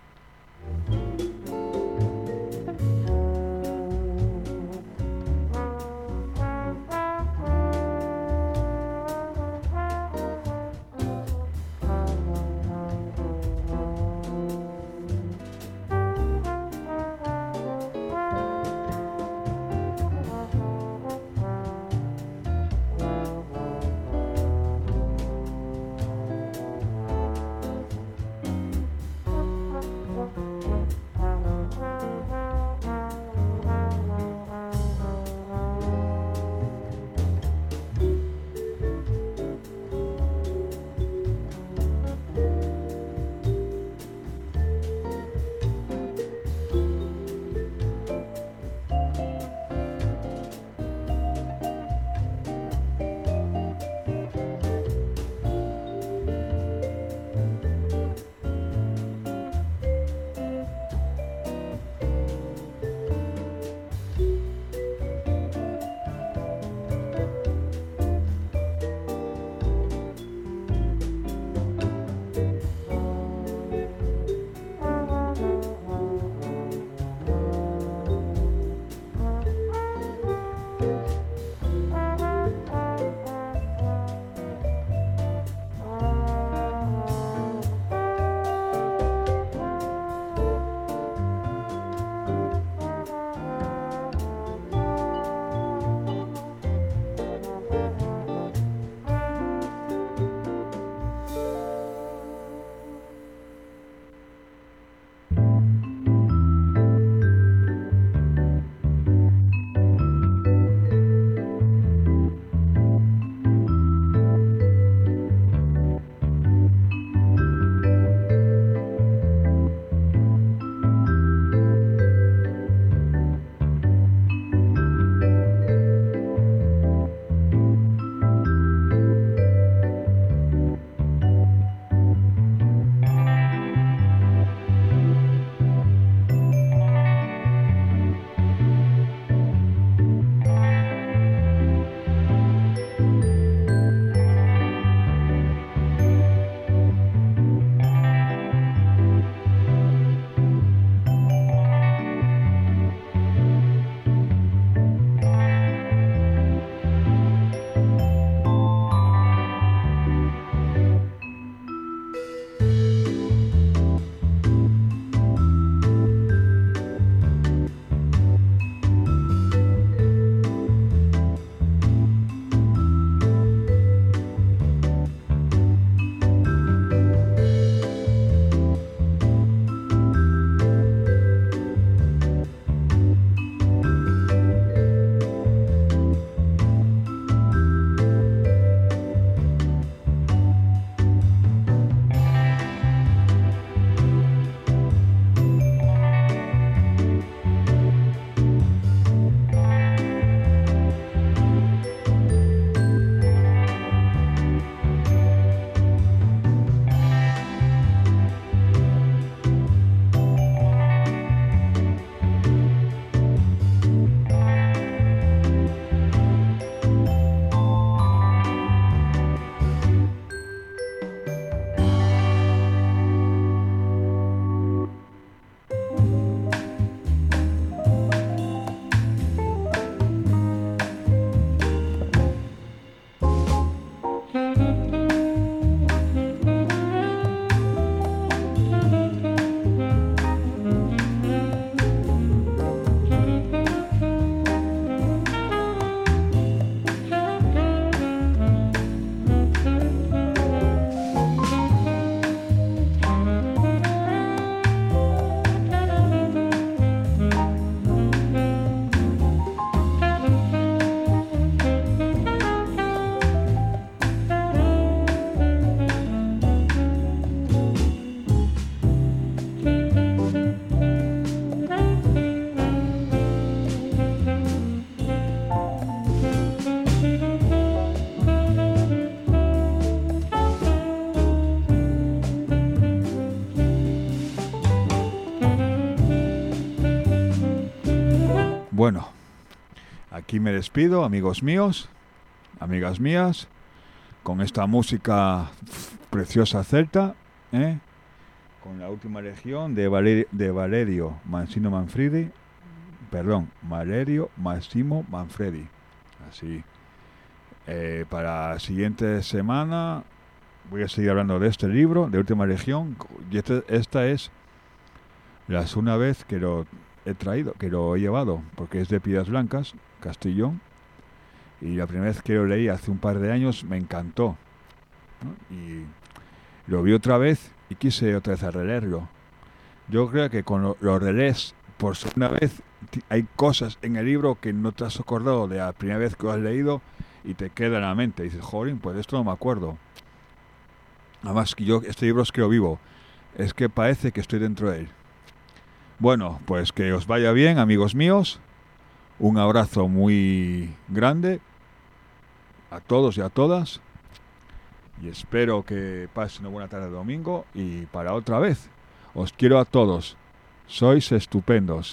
aquí me despido, amigos míos, amigas mías, con esta música preciosa celta, ¿eh? Con la última legión de, Valer- de Valerio Massimo Manfredi, perdón, Valerio Massimo Manfredi. Así. Eh, para la siguiente semana voy a seguir hablando de este libro, de Última Legión, y este, esta es la segunda vez que lo he traído, que lo he llevado, porque es de Piedras Blancas, Castellón, y la primera vez que lo leí hace un par de años me encantó, ¿no? Y lo vi otra vez y quise otra vez a releerlo. Yo creo que cuando lo relees por segunda vez t- hay cosas en el libro que no te has acordado de la primera vez que lo has leído y te queda en la mente. Y dices, joder, pues esto no me acuerdo. Además, que yo este libro es que lo vivo. Es que parece que estoy dentro de él. Bueno, pues que os vaya bien, amigos míos. Un abrazo muy grande a todos y a todas. Y espero que pasen una buena tarde de domingo. Y para otra vez, os quiero a todos. Sois estupendos.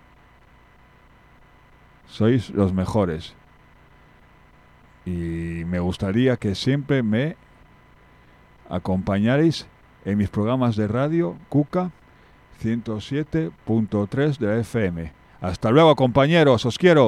Sois los mejores. Y me gustaría que siempre me acompañaréis en mis programas de radio Cuca ciento siete punto tres de la F M. Hasta luego, compañeros, os quiero.